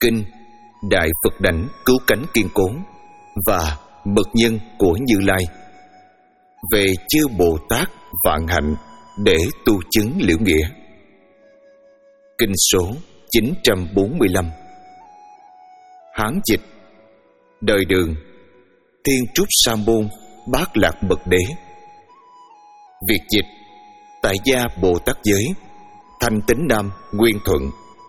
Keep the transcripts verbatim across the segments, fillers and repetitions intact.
Kinh Đại Phật Đảnh Cứu Cánh Kiên Cố và Mật Nhân của Như Lai về chư Bồ Tát vạn hạnh để tu chứng liễu nghĩa. Kinh số chín trăm bốn mươi lăm. Hán dịch: Đời Đường, Thiên Trúc Sa Môn Bát Lạc Bậc Đế. Việt dịch: Tại gia Bồ Tát Giới, Thanh Tín Nam Nguyên Thuận.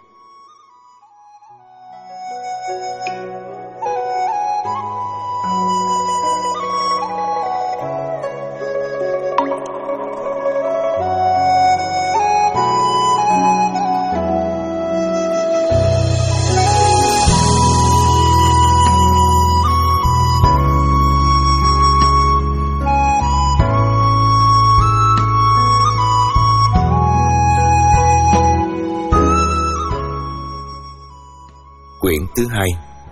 Quyển thứ hai.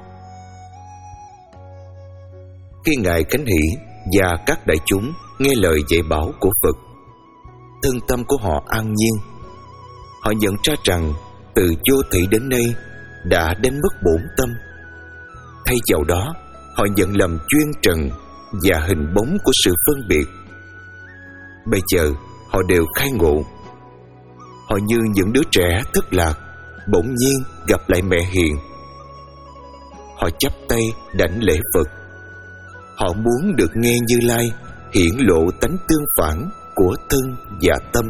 Khi Ngài Khánh Hỷ và các đại chúng nghe lời dạy bảo của Phật, thân tâm của họ an nhiên. Họ nhận ra rằng từ vô thị đến nay đã đến mất bổn tâm. Thay vào đó, họ nhận lầm chuyên trần và hình bóng của sự phân biệt. Bây giờ họ đều khai ngộ. Họ như những đứa trẻ thất lạc bỗng nhiên gặp lại mẹ hiền. Họ chắp tay đảnh lễ Phật. Họ muốn được nghe Như Lai hiển lộ tánh tương phản của thân và tâm.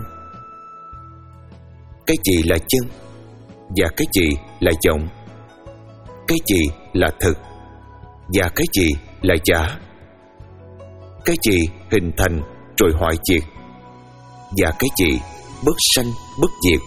Cái gì là chân và cái gì là vọng? Cái gì là thực và cái gì là giả? Cái gì hình thành rồi hoại diệt và cái gì bất sanh bất diệt?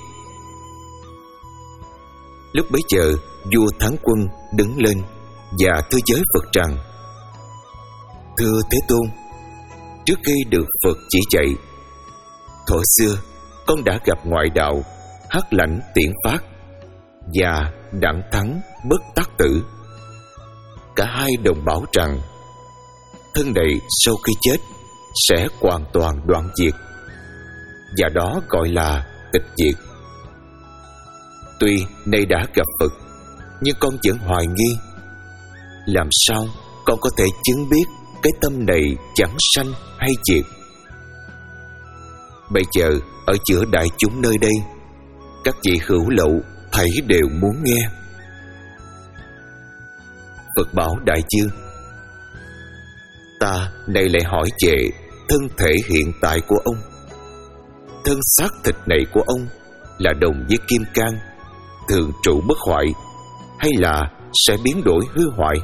Lúc bấy giờ, vua Thắng Quân đứng lên và thưa với Phật rằng: Thưa Thế Tôn, trước khi được Phật chỉ dạy, thuở xưa con đã gặp ngoại đạo Hắc Lãnh Tiễn Phát và Đặng Thắng Bất Tác Tử. Cả hai đồng bảo rằng thân này sau khi chết sẽ hoàn toàn đoạn diệt, và đó gọi là tịch diệt. Tuy nay đã gặp Phật, nhưng con vẫn hoài nghi. Làm sao con có thể chứng biết cái tâm này chẳng sanh hay diệt? Bây giờ ở giữa đại chúng nơi đây, các vị hữu lậu thảy đều muốn nghe. Phật bảo đại dương: Ta nay lại hỏi về thân thể hiện tại của ông. Thân xác thịt này của ông là đồng với kim cang, thường trụ bất hoại, hay là sẽ biến đổi hư hoại?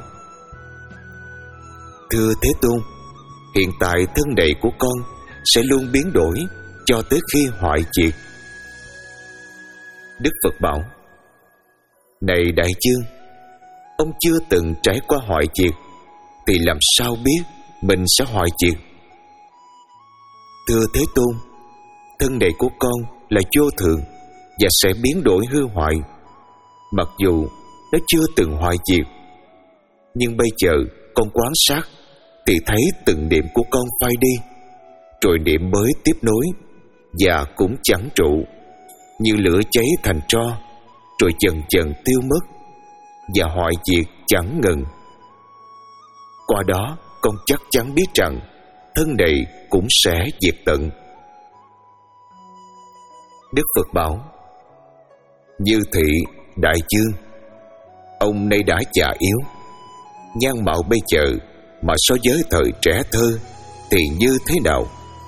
Thưa Thế Tôn, hiện tại thân này của con sẽ luôn biến đổi cho tới khi hoại diệt. Đức Phật bảo: Này đại dương, ông chưa từng trải qua hoại diệt thì làm sao biết mình sẽ hoại diệt? Thưa Thế Tôn, thân này của con là vô thường và sẽ biến đổi hư hoại, mặc dù nó chưa từng hoại diệt. Nhưng bây giờ con quan sát thì thấy từng niệm của con phai đi, rồi niệm mới tiếp nối, và cũng chẳng trụ, như lửa cháy thành tro, rồi dần dần tiêu mất, và hoại diệt chẳng ngừng. Qua đó con chắc chắn biết rằng thân này cũng sẽ diệt tận. Đức Phật bảo: Như thị đại dương, ông nay đã già yếu, nhan mạo bây giờ mà so với thời trẻ thơ thì như thế nào?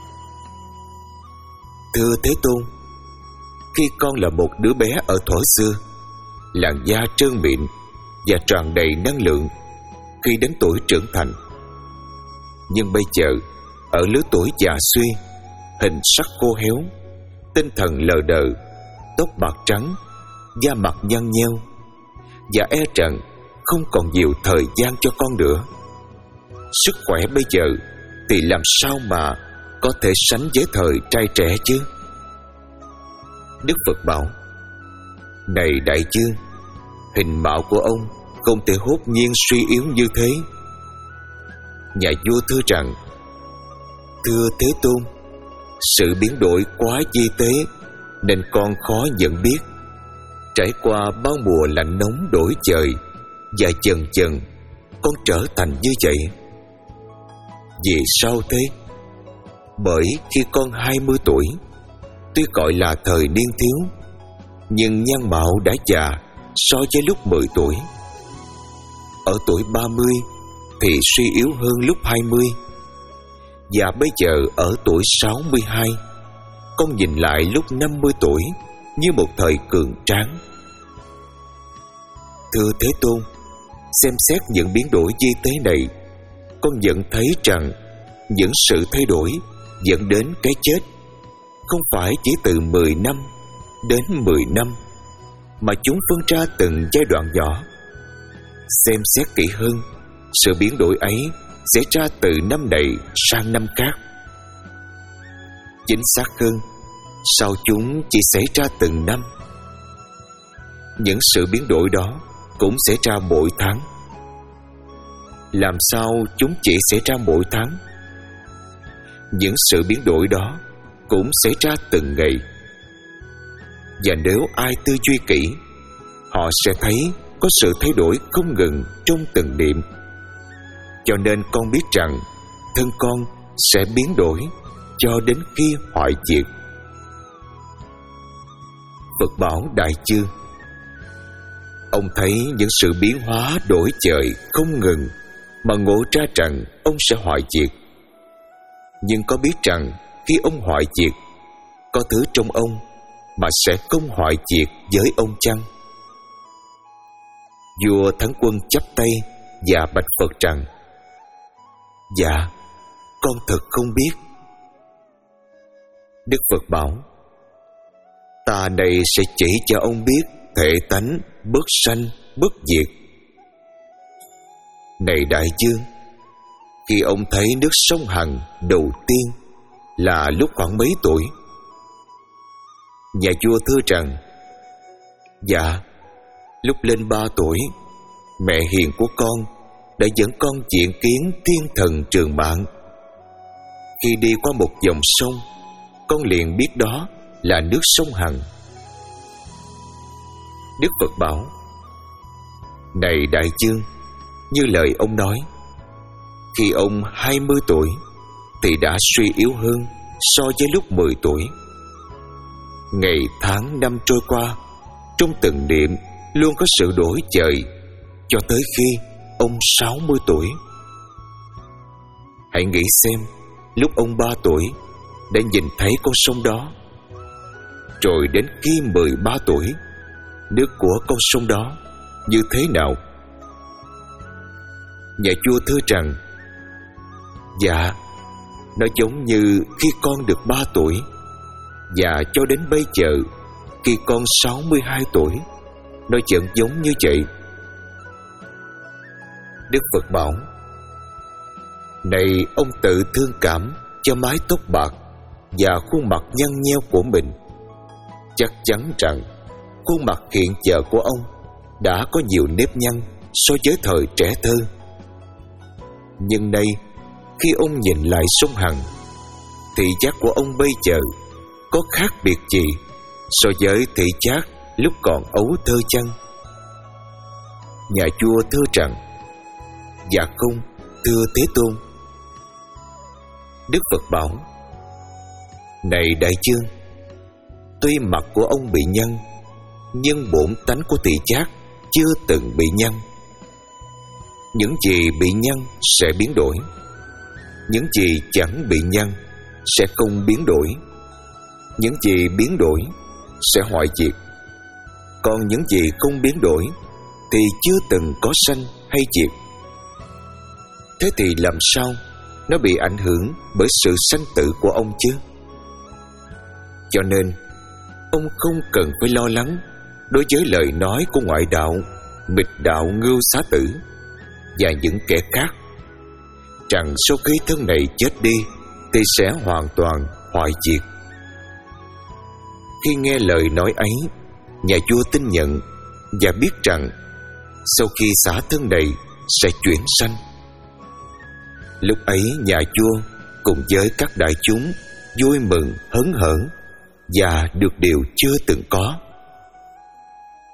Thưa Thế Tôn, khi con là một đứa bé ở thuở xưa, làn da trơn mịn và tràn đầy năng lượng khi đến tuổi trưởng thành. Nhưng bây giờ ở lứa tuổi già suy, hình sắc khô héo, tinh thần lờ đờ, tóc bạc trắng, da mặt nhăn nheo, và e rằng không còn nhiều thời gian cho con nữa. Sức khỏe bây giờ thì làm sao mà có thể sánh với thời trai trẻ chứ? Đức Phật bảo: Này đại dương, hình mạo của ông không thể hốt nhiên suy yếu như thế. Nhà vua thưa rằng: Thưa Thế Tôn, sự biến đổi quá vi tế nên con khó nhận biết. Trải qua bao mùa lạnh nóng đổi trời, và dần dần con trở thành như vậy. Vì sao thế? Bởi khi con hai mươi tuổi, tuy gọi là thời niên thiếu, nhưng nhan mạo đã già so với lúc mười tuổi. Ở tuổi ba mươi thì suy yếu hơn lúc hai mươi. Và bây giờ ở tuổi sáu mươi hai, con nhìn lại lúc năm mươi tuổi như một thời cường tráng. Thưa Thế Tôn, xem xét những biến đổi vi tế này, con nhận thấy rằng những sự thay đổi dẫn đến cái chết không phải chỉ từ mười năm đến mười năm, mà chúng phân ra từng giai đoạn nhỏ. Xem xét kỹ hơn, sự biến đổi ấy xảy ra từ năm này sang năm khác. Chính xác hơn, sao chúng chỉ xảy ra từng năm? Những sự biến đổi đó cũng xảy ra mỗi tháng. Làm sao chúng chỉ xảy ra mỗi tháng? Những sự biến đổi đó cũng xảy ra từng ngày. Và nếu ai tư duy kỹ, họ sẽ thấy có sự thay đổi không ngừng trong từng niệm. Cho nên con biết rằng thân con sẽ biến đổi cho đến khi hoại diệt. Phật bảo Đại Dương: ông thấy những sự biến hóa đổi trời không ngừng mà ngộ ra rằng ông sẽ hoại diệt. Nhưng có biết rằng khi ông hoại diệt, có thứ trong ông mà sẽ không hoại diệt với ông chăng? Vua Thắng Quân chắp tay và bạch Phật rằng: dạ, con thật không biết. Đức Phật bảo: ta này sẽ chỉ cho ông biết thể tánh bất sanh bất diệt. Này Đại Dương, khi ông thấy nước sông Hằng đầu tiên là lúc khoảng mấy tuổi? Nhà vua thưa rằng: dạ, lúc lên ba tuổi, mẹ hiền của con đã dẫn con diện kiến thiên thần Trường Mạng. Khi đi qua một dòng sông, con liền biết đó là nước sông Hằng. Đức Phật bảo: này Đại Dương, như lời ông nói, khi ông hai mươi tuổi thì đã suy yếu hơn so với lúc mười tuổi. Ngày tháng năm trôi qua, trong từng niệm luôn có sự đổi dời, cho tới khi ông sáu mươi tuổi. Hãy nghĩ xem, lúc ông ba tuổi đã nhìn thấy con sông đó, rồi đến khi mười ba tuổi, nước của con sông đó như thế nào? Nhà vua thưa rằng: dạ, nó giống như khi con được ba tuổi, và cho đến bây giờ, khi con sáu mươi hai tuổi, nó vẫn giống như vậy. Đức Phật bảo: này ông tự thương cảm cho mái tóc bạc và khuôn mặt nhăn nheo của mình. Chắc chắn rằng khuôn mặt hiện giờ của ông đã có nhiều nếp nhăn so với thời trẻ thơ. Nhưng nay, khi ông nhìn lại sông Hằng, thị giác của ông bây giờ có khác biệt gì so với thị giác lúc còn ấu thơ chăng? Nhà vua thưa rằng: dạ không, thưa Thế Tôn. Đức Phật bảo: này Đại Dương, tuy mặt của ông bị nhăn, nhưng bổn tánh của thị giác chưa từng bị nhăn. Những gì bị nhăn sẽ biến đổi, những gì chẳng bị nhăn sẽ không biến đổi, những gì biến đổi sẽ hoại diệt. Còn những gì không biến đổi thì chưa từng có sanh hay diệt. Thế thì làm sao nó bị ảnh hưởng bởi sự sanh tử của ông chứ? Cho nên ông không cần phải lo lắng đối với lời nói của ngoại đạo, mịch đạo Ngưu Xá Tử và những kẻ khác, rằng sau khi thân này chết đi thì sẽ hoàn toàn hoại diệt. Khi nghe lời nói ấy, nhà vua tin nhận và biết rằng sau khi xả thân này sẽ chuyển sanh. Lúc ấy nhà vua cùng với các đại chúng vui mừng hớn hở và được điều chưa từng có.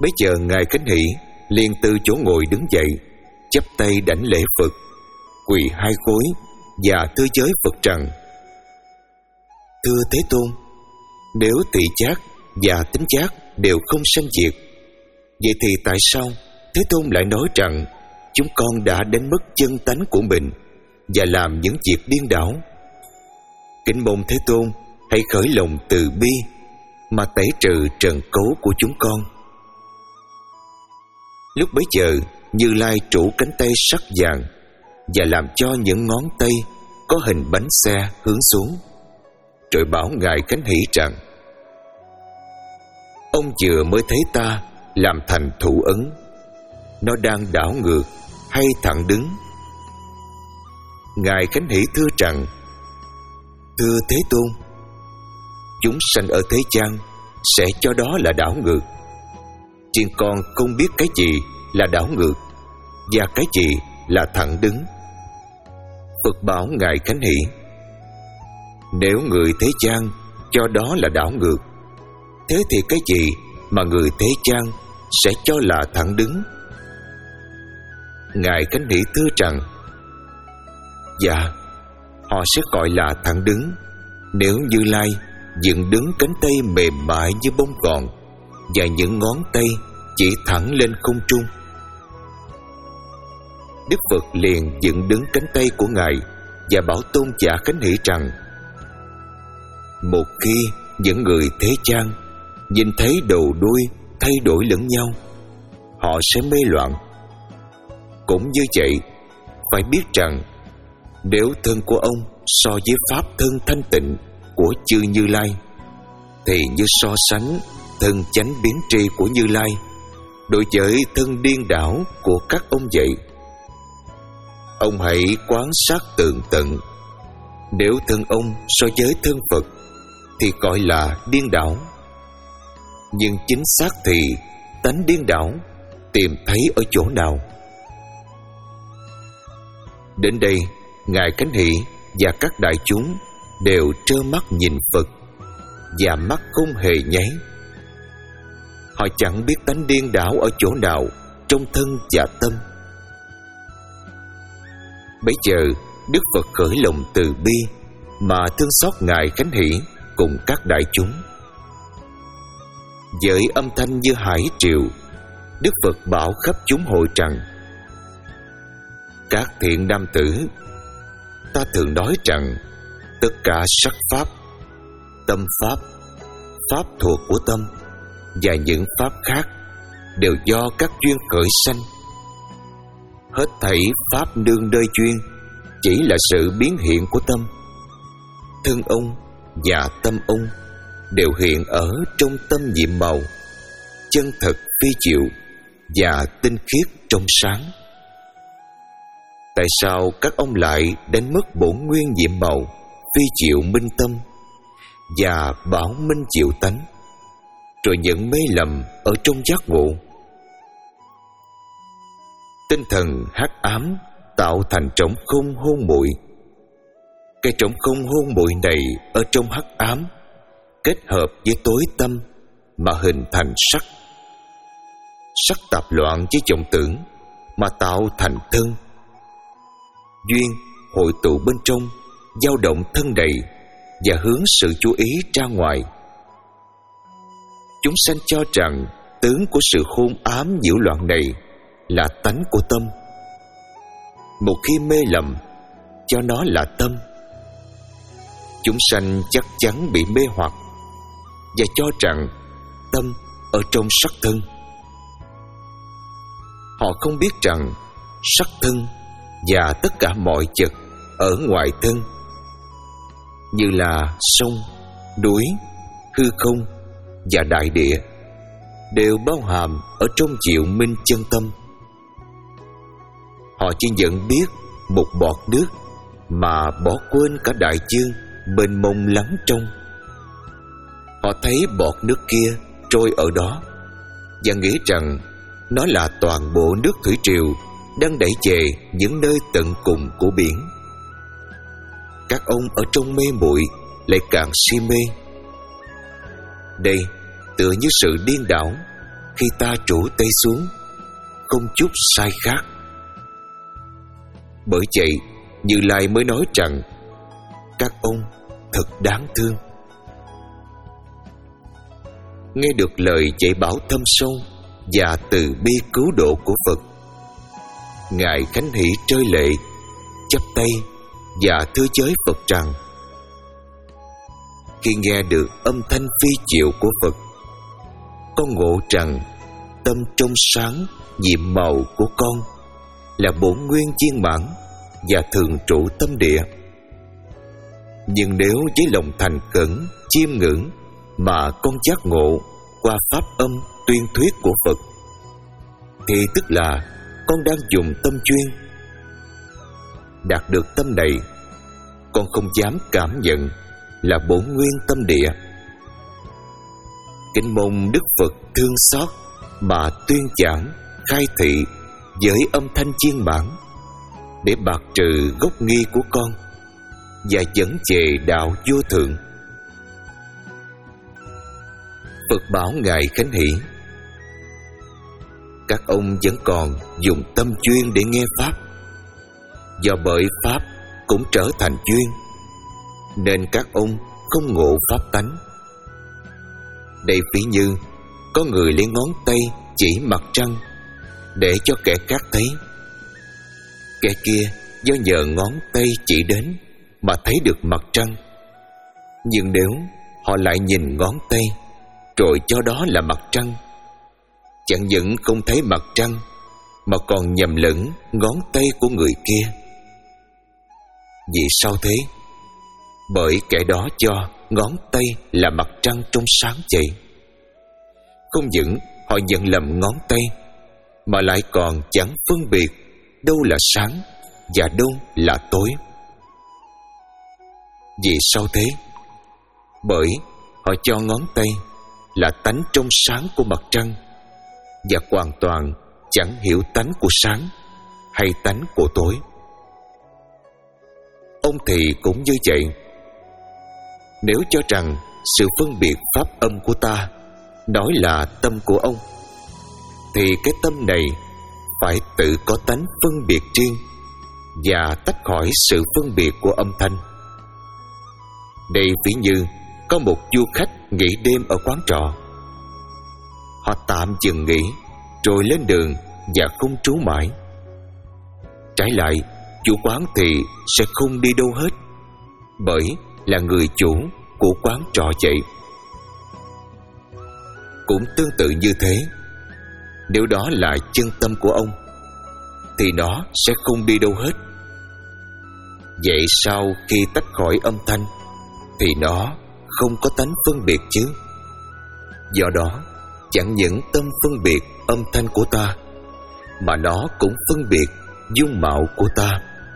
Bấy giờ Ngài Khánh Hỷ liền từ chỗ ngồi đứng dậy, chắp tay đảnh lễ Phật, quỳ hai gối và thưa với Phật rằng: Thưa Thế Tôn, nếu tỳ giác và tính giác đều không sanh diệt, vậy thì tại sao Thế Tôn lại nói rằng chúng con đã đánh mất chân tánh của mình và làm những việc điên đảo? Kính mong Thế Tôn hãy khởi lòng từ bi mà tẩy trừ trần cấu của chúng con. Lúc bấy giờ, Như Lai trũ cánh tay sắc vàng và làm cho những ngón tay có hình bánh xe hướng xuống, rồi bảo Ngài Khánh Hỷ rằng: Ông vừa mới thấy ta làm thành thủ ấn, nó đang đảo ngược hay thẳng đứng? Ngài Khánh Hỷ thưa rằng: Thưa Thế Tôn, chúng sanh ở thế gian sẽ cho đó là đảo ngược. Riêng con không biết cái gì là đảo ngược và cái gì là thẳng đứng. Phật bảo Ngài Khánh Hỷ: Nếu người thế gian cho đó là đảo ngược, thế thì cái gì mà người thế gian sẽ cho là thẳng đứng? Ngài Khánh Hỷ thưa rằng: Dạ, họ sẽ gọi là thẳng đứng nếu Như Lai dựng đứng cánh tay mềm mại như bông gòn và những ngón tay chỉ thẳng lên không trung. Đức Phật liền dựng đứng cánh tay của Ngài và bảo Tôn giả Khánh Hỷ rằng: Một khi những người thế gian nhìn thấy đầu đuôi thay đổi lẫn nhau, họ sẽ mê loạn. Cũng như vậy, phải biết rằng nếu thân của ông so với pháp thân thanh tịnh của chư Như Lai, thì như so sánh thân chánh biến tri của Như Lai đối với thân điên đảo của các ông vậy. Ông hãy quan sát tường tận, nếu thân ông so với thân Phật thì gọi là điên đảo, nhưng chính xác thì tánh điên đảo tìm thấy ở chỗ nào? Đến đây, Ngài Khánh Hỷ và các đại chúng đều trơ mắt nhìn Phật và mắt không hề nháy. Họ chẳng biết tánh điên đảo ở chỗ nào trong thân và tâm. Bấy giờ Đức Phật khởi lòng từ bi mà thương xót Ngài Khánh Hỷ cùng các đại chúng. Với âm thanh như hải triều, Đức Phật bảo khắp chúng hội rằng: Các thiện nam tử, ta thường nói rằng tất cả sắc pháp, tâm pháp, pháp thuộc của tâm và những pháp khác đều do các duyên khởi sanh. Hết thảy pháp nương nơi duyên chỉ là sự biến hiện của tâm. Thân ông và tâm ông đều hiện ở trong tâm nhiệm màu, chân thật phi diệu và tinh khiết trong sáng. Tại sao các ông lại đánh mất bổn nguyên nhiệm màu, phi diệu minh tâm và bảo minh diệu tánh, rồi nhận mê lầm ở trong giác ngộ? Tinh thần hắc ám tạo thành trống không hôn muội. Cái trống không hôn muội này ở trong hắc ám kết hợp với tối tâm mà hình thành sắc. Sắc tạp loạn với vọng tưởng mà tạo thành thân. Duyên hội tụ bên trong, dao động thân đầy và hướng sự chú ý ra ngoài. Chúng sanh cho rằng tướng của sự hôn ám nhiễu loạn này là tánh của tâm. Một khi mê lầm cho nó là tâm, chúng sanh chắc chắn bị mê hoặc và cho rằng tâm ở trong sắc thân. Họ không biết rằng sắc thân và tất cả mọi vật ở ngoài thân như là sông, núi, hư không và đại địa đều bao hàm ở trong diệu minh chân tâm. Họ chỉ nhận biết một bọt nước mà bỏ quên cả đại dương mênh mông lắng trong. Họ thấy bọt nước kia trôi ở đó và nghĩ rằng nó là toàn bộ nước thủy triều đang đẩy về những nơi tận cùng của biển. Các ông ở trong mê muội lại càng si mê. Đây tựa như sự điên đảo khi ta trổ tay xuống, không chút sai khác. Bởi vậy Như Lai mới nói rằng các ông thật đáng thương. Nghe được lời dạy bảo thâm sâu và từ bi cứu độ của Phật, Ngài Khánh Hỷ rơi lệ, chắp tay và thưa với Phật rằng: khi nghe được âm thanh phi diệu của Phật, con ngộ rằng tâm trong sáng nhiệm màu của con là bổn nguyên viên mãn và thường trụ tâm địa. Nhưng nếu với lòng thành khẩn chiêm ngưỡng mà con giác ngộ qua pháp âm tuyên thuyết của Phật, thì tức là con đang dùng tâm chuyên. Đạt được tâm này, con không dám cảm nhận là bổn nguyên tâm địa. Kính mong Đức Phật thương xót mà tuyên giảng khai thị với âm thanh viên mãn, để bạc trừ gốc nghi của con và dẫn về đạo vô thượng. Phật bảo Ngài Khánh Hỷ: các ông vẫn còn dùng tâm chuyên để nghe pháp, do bởi pháp cũng trở thành duyên, nên các ông không ngộ pháp tánh. Đây ví như có người lấy ngón tay chỉ mặt trăng để cho kẻ khác thấy. Kẻ kia do nhờ ngón tay chỉ đến mà thấy được mặt trăng. Nhưng nếu họ lại nhìn ngón tay rồi cho đó là mặt trăng, chẳng những không thấy mặt trăng mà còn nhầm lẫn ngón tay của người kia. Vì sao thế? Bởi kẻ đó cho ngón tay là mặt trăng trong sáng vậy. Không những họ nhận lầm ngón tay, mà lại còn chẳng phân biệt đâu là sáng và đâu là tối. Vì sao thế? Bởi họ cho ngón tay là tánh trong sáng của mặt trăng, và hoàn toàn chẳng hiểu tánh của sáng hay tánh của tối. Ông thì cũng như vậy. Nếu cho rằng sự phân biệt pháp âm của ta nói là tâm của ông, thì cái tâm này phải tự có tánh phân biệt riêng và tách khỏi sự phân biệt của âm thanh. Đây ví như có một du khách nghỉ đêm ở quán trọ. Họ tạm dừng nghỉ rồi lên đường và không trú mãi. Trái lại, chủ quán thì sẽ không đi đâu hết, bởi là người chủ của quán trọ vậy. Cũng tương tự như thế, nếu đó là chân tâm của ông, thì nó sẽ không đi đâu hết. Vậy sau khi tách khỏi âm thanh, thì nó không có tánh phân biệt chứ. Do đó, chẳng những tâm phân biệt âm thanh của ta, mà nó cũng phân biệt dung mạo của ta.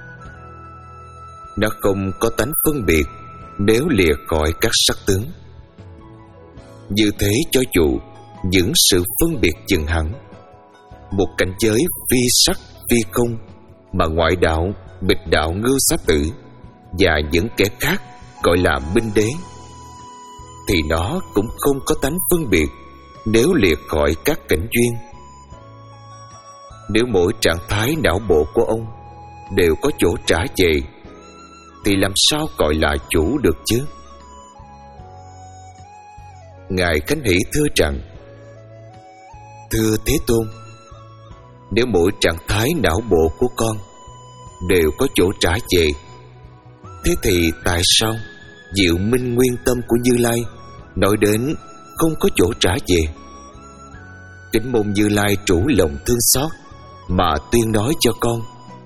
Nó không có tánh phân biệt nếu lìa khỏi các sắc tướng. Như thế cho dù những sự phân biệt chừng hẳn, một cảnh giới phi sắc phi không mà ngoại đạo, bịch đạo Ngưu Xá Tử và những kẻ khác gọi là minh đế, thì nó cũng không có tánh phân biệt nếu liệt khỏi các cảnh duyên. Nếu mỗi trạng thái não bộ của ông đều có chỗ trả về, thì làm sao gọi là chủ được chứ? Ngài Khánh Hỷ thưa rằng: thưa Thế Tôn, nếu mỗi trạng thái não bộ của con đều có chỗ trả về, thế thì tại sao diệu minh nguyên tâm của Như Lai nói đến không có chỗ trả về? Kính mong Như Lai chủ lòng thương xót mà tuyên nói cho con.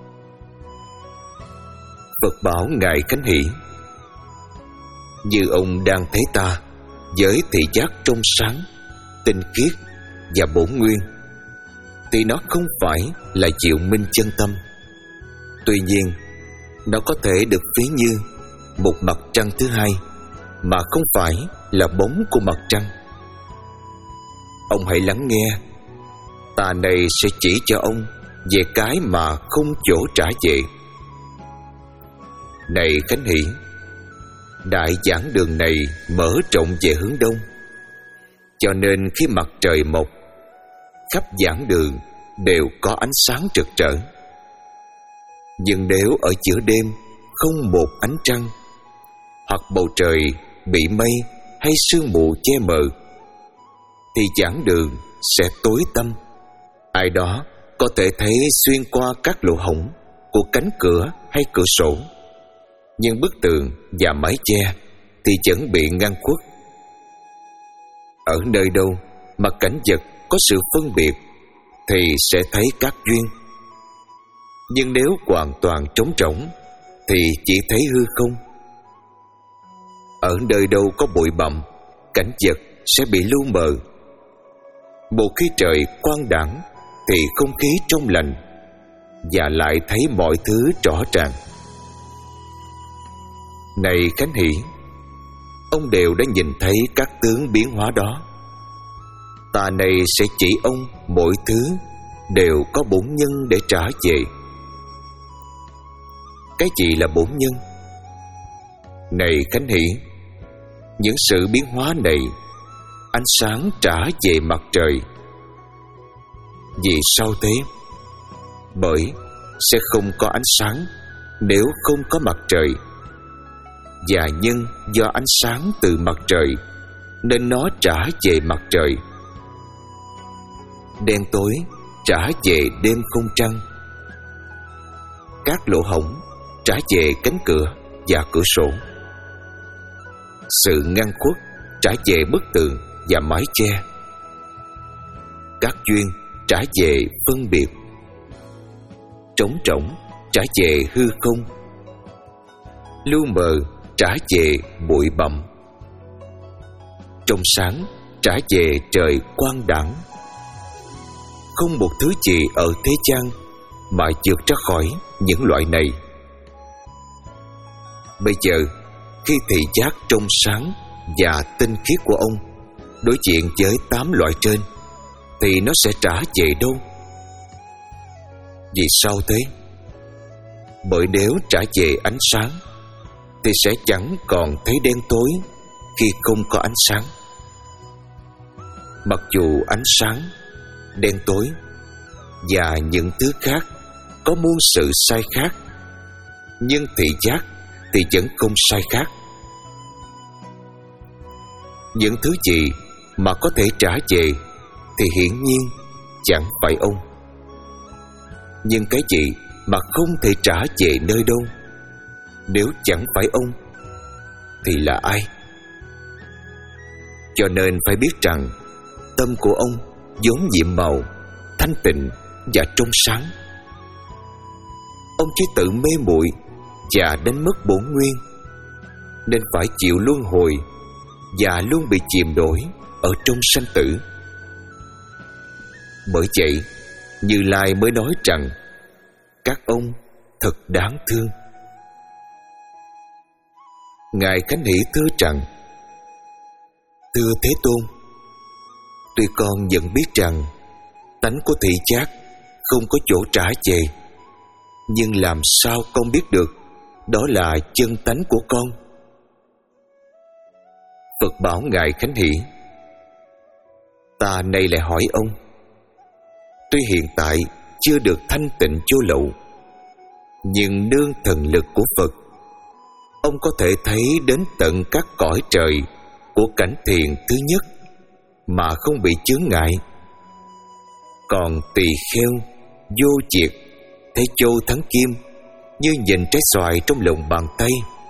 Phật bảo Ngài Khánh Hỷ: như ông đang thấy ta với thị giác trong sáng, tinh khiết và bổn nguyên, thì nó không phải là diệu minh chân tâm. Tuy nhiên, nó có thể được ví như một mặt trăng thứ hai, mà không phải là bóng của mặt trăng. Ông hãy lắng nghe, ta này sẽ chỉ cho ông về cái mà không chỗ trả về. Này Khánh Hỷ, đại giảng đường này mở rộng về hướng đông, cho nên khi mặt trời mọc khắp giảng đường đều có ánh sáng rực rỡ. Nhưng nếu ở giữa đêm không một ánh trăng, hoặc bầu trời bị mây hay sương mù che mờ, thì giảng đường sẽ tối tăm. Ai đó có thể thấy xuyên qua các lỗ hổng của cánh cửa hay cửa sổ, nhưng bức tường và mái che thì vẫn bị ngăn khuất. Ở nơi đâu mà cảnh vật có sự phân biệt thì sẽ thấy các duyên. Nhưng nếu hoàn toàn trống rỗng thì chỉ thấy hư không. Ở nơi đâu có bụi bặm, cảnh vật sẽ bị lu mờ. Một khi trời quang đãng thì không khí trong lành, và lại thấy mọi thứ rõ ràng. Này Khánh Hỷ, ông đều đã nhìn thấy các tướng biến hóa đó. Ta này sẽ chỉ ông mỗi thứ đều có bổn nhân để trả về. Cái gì là bổn nhân? Này Khánh Hỷ, những sự biến hóa này, ánh sáng trả về mặt trời. Vì sao thế? Bởi sẽ không có ánh sáng nếu không có mặt trời, và nhân do ánh sáng từ mặt trời nên nó trả về mặt trời. Đen tối trả về đêm không trăng. Các lỗ hổng trả về cánh cửa và cửa sổ. Sự ngăn khuất trả về bức tường và mái che. Các duyên trả về phân biệt. Trống rỗng trả về hư không. Lu mờ trả về bụi bặm. Trong sáng trả về trời quang đãng. Không một thứ gì ở thế gian mà vượt ra khỏi những loại này. Bây giờ, khi thị giác trong sáng và tinh khiết của ông đối diện với tám loại trên, thì nó sẽ trả về đâu? Vì sao thế? Bởi nếu trả về ánh sáng thì sẽ chẳng còn thấy đen tối khi không có ánh sáng. Mặc dù ánh sáng, đen tối và những thứ khác có muôn sự sai khác, nhưng thị giác thì vẫn không sai khác. Những thứ gì mà có thể trả về thì hiển nhiên chẳng phải ông. Nhưng cái gì mà không thể trả về nơi đâu, nếu chẳng phải ông thì là ai? Cho nên phải biết rằng tâm của ông vốn nhiệm màu, thanh tịnh và trong sáng. Ông chỉ tự mê muội và đánh mất bổn nguyên, nên phải chịu luân hồi và luôn bị chìm nổi ở trong sanh tử. Bởi vậy, Như Lai mới nói rằng các ông thật đáng thương. Ngài Khánh Hỷ thưa rằng: Thưa Thế Tôn, tuy con vẫn biết rằng tánh của thị giác không có chỗ trả về, nhưng làm sao con biết được đó là chân tánh của con? Phật bảo Ngài Khánh Hỷ: Ta nay lại hỏi ông, tuy hiện tại chưa được thanh tịnh vô lậu, nhưng nương thần lực của Phật, ông có thể thấy đến tận các cõi trời của cảnh thiền thứ nhất mà không bị chướng ngại. Còn tỳ kheo, vô triệt thấy châu thắng kim như nhìn trái xoài trong lòng bàn tay.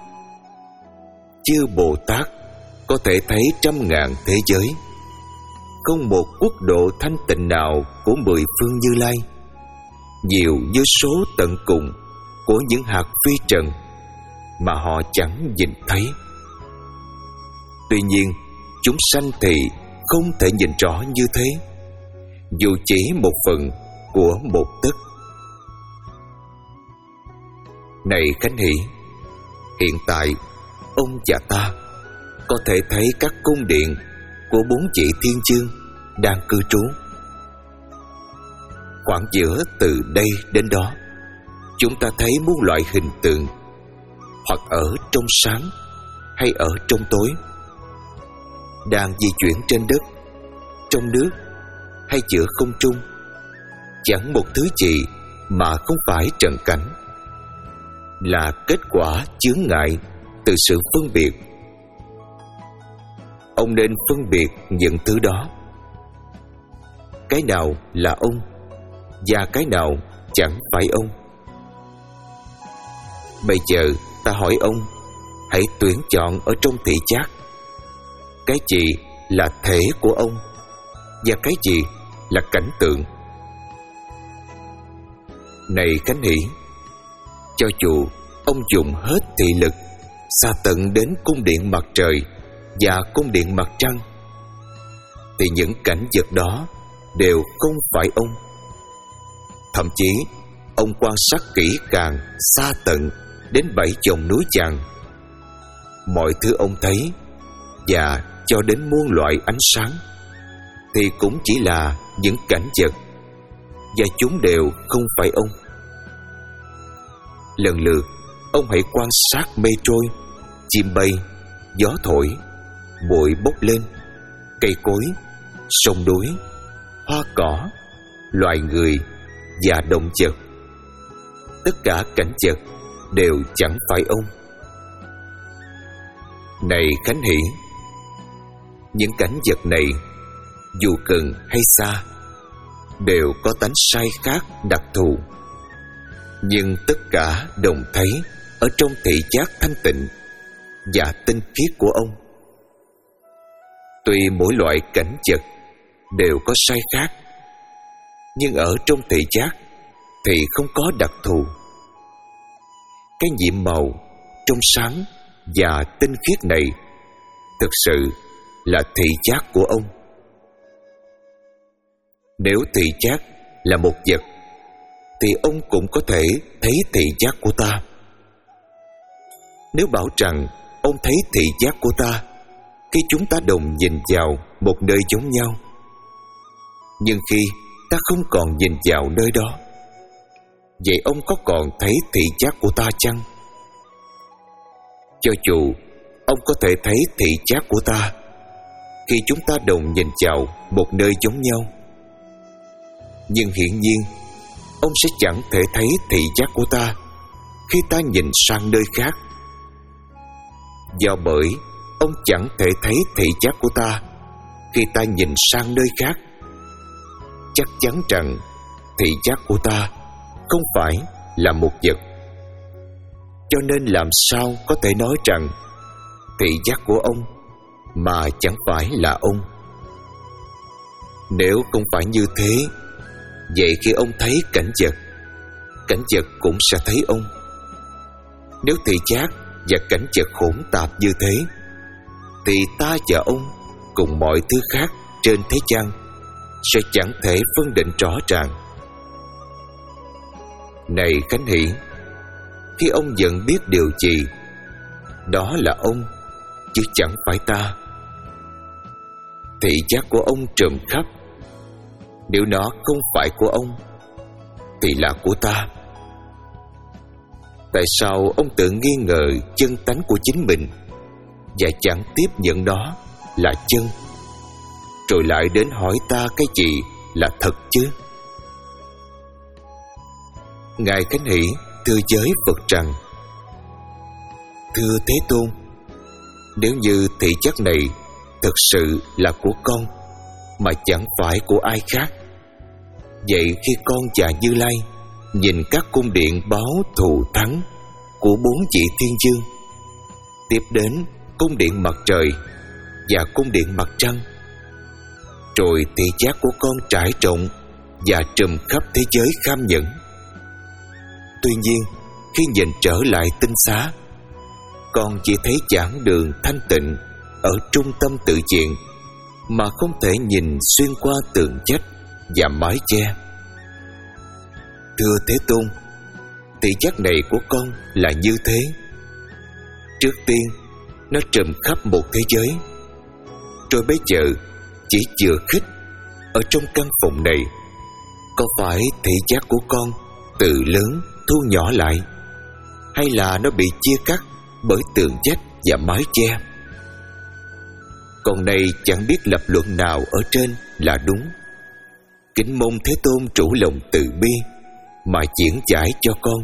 Chư Bồ Tát có thể thấy trăm ngàn thế giới, không một quốc độ thanh tịnh nào của mười phương Như Lai, nhiều như số tận cùng của những hạt phi trần mà họ chẳng nhìn thấy. Tuy nhiên, chúng sanh thì không thể nhìn rõ như thế, dù chỉ một phần của một tấc. Này Khánh Hỷ, hiện tại ông và ta có thể thấy các cung điện của bốn vị thiên chương đang cư trú. Khoảng giữa từ đây đến đó, chúng ta thấy muôn loại hình tượng, hoặc ở trong sáng hay ở trong tối, đang di chuyển trên đất, trong nước hay giữa không trung, chẳng một thứ gì mà không phải trần cảnh, là kết quả chướng ngại từ sự phân biệt. Ông nên phân biệt những thứ đó. Cái nào là ông và cái nào chẳng phải ông. Bây giờ ta hỏi ông, hãy tuyển chọn ở trong thị giác, cái gì là thể của ông và cái gì là cảnh tượng. Này Khánh Hỷ, cho dù ông dùng hết thị lực xa tận đến cung điện mặt trời và cung điện mặt trăng, thì những cảnh vật đó đều không phải ông. Thậm chí ông quan sát kỹ càng xa tận đến bảy dòng núi vàng, mọi thứ ông thấy và cho đến muôn loại ánh sáng thì cũng chỉ là những cảnh vật, và chúng đều không phải ông. Lần lượt ông hãy quan sát mây trôi, chim bay, gió thổi, bụi bốc lên, cây cối, sông núi, hoa cỏ, loài người và động vật. Tất cả cảnh vật đều chẳng phải ông. Này Khánh Hỷ, những cảnh vật này dù gần hay xa đều có tánh sai khác đặc thù, nhưng tất cả đồng thấy ở trong thị giác thanh tịnh và tinh khiết của ông. Tuy mỗi loại cảnh vật đều có sai khác, nhưng ở trong thị giác thì không có đặc thù. Cái nhiệm màu trong sáng và tinh khiết này thực sự là thị giác của ông. Nếu thị giác là một vật thì ông cũng có thể thấy thị giác của ta. Nếu bảo rằng ông thấy thị giác của ta khi chúng ta đồng nhìn vào một nơi giống nhau, nhưng khi ta không còn nhìn vào nơi đó, vậy ông có còn thấy thị giác của ta chăng? Cho dù ông có thể thấy thị giác của ta khi chúng ta đồng nhìn vào một nơi giống nhau, nhưng hiển nhiên ông sẽ chẳng thể thấy thị giác của ta khi ta nhìn sang nơi khác. Do bởi ông chẳng thể thấy thị giác của ta khi ta nhìn sang nơi khác, chắc chắn rằng thị giác của ta không phải là một vật. Cho nên làm sao có thể nói rằng thị giác của ông mà chẳng phải là ông? Nếu không phải như thế, vậy khi ông thấy cảnh vật, cảnh vật cũng sẽ thấy ông. Nếu thị giác và cảnh vật hỗn tạp như thế, thì ta và ông cùng mọi thứ khác trên thế gian sẽ chẳng thể phân định rõ ràng. Này Khánh Hỷ, khi ông nhận biết điều gì, đó là ông, chứ chẳng phải ta. Thị giác của ông trùm khắp. Nếu nó không phải của ông thì là của ta. Tại sao ông tự nghi ngờ chân tánh của chính mình và chẳng tiếp nhận nó là chân, rồi lại đến hỏi ta cái gì là thật chứ? Ngài Khánh Hỷ thưa giới Phật rằng: Thưa Thế Tôn, nếu như thị giác này thực sự là của con mà chẳng phải của ai khác, vậy khi con và Như Lai nhìn các cung điện báo thù thắng của bốn vị thiên dương, tiếp đến cung điện mặt trời và cung điện mặt trăng, rồi thị giác của con trải rộng và trùm khắp thế giới kham nhẫn. Tuy nhiên, khi nhìn trở lại tinh xá, con chỉ thấy giảng đường thanh tịnh ở trung tâm tự diện, mà không thể nhìn xuyên qua tường vách và mái che. Thưa Thế Tôn, thị giác này của con là như thế. Trước tiên, nó trùm khắp một thế giới, rồi bây giờ chỉ vừa khích ở trong căn phòng này. Có phải thị giác của con từ lớn thu nhỏ lại, hay là nó bị chia cắt bởi tường vách và mái che? Còn này chẳng biết lập luận nào ở trên là đúng. kính mong Thế Tôn trũ lòng từ bi mà diễn giải cho con.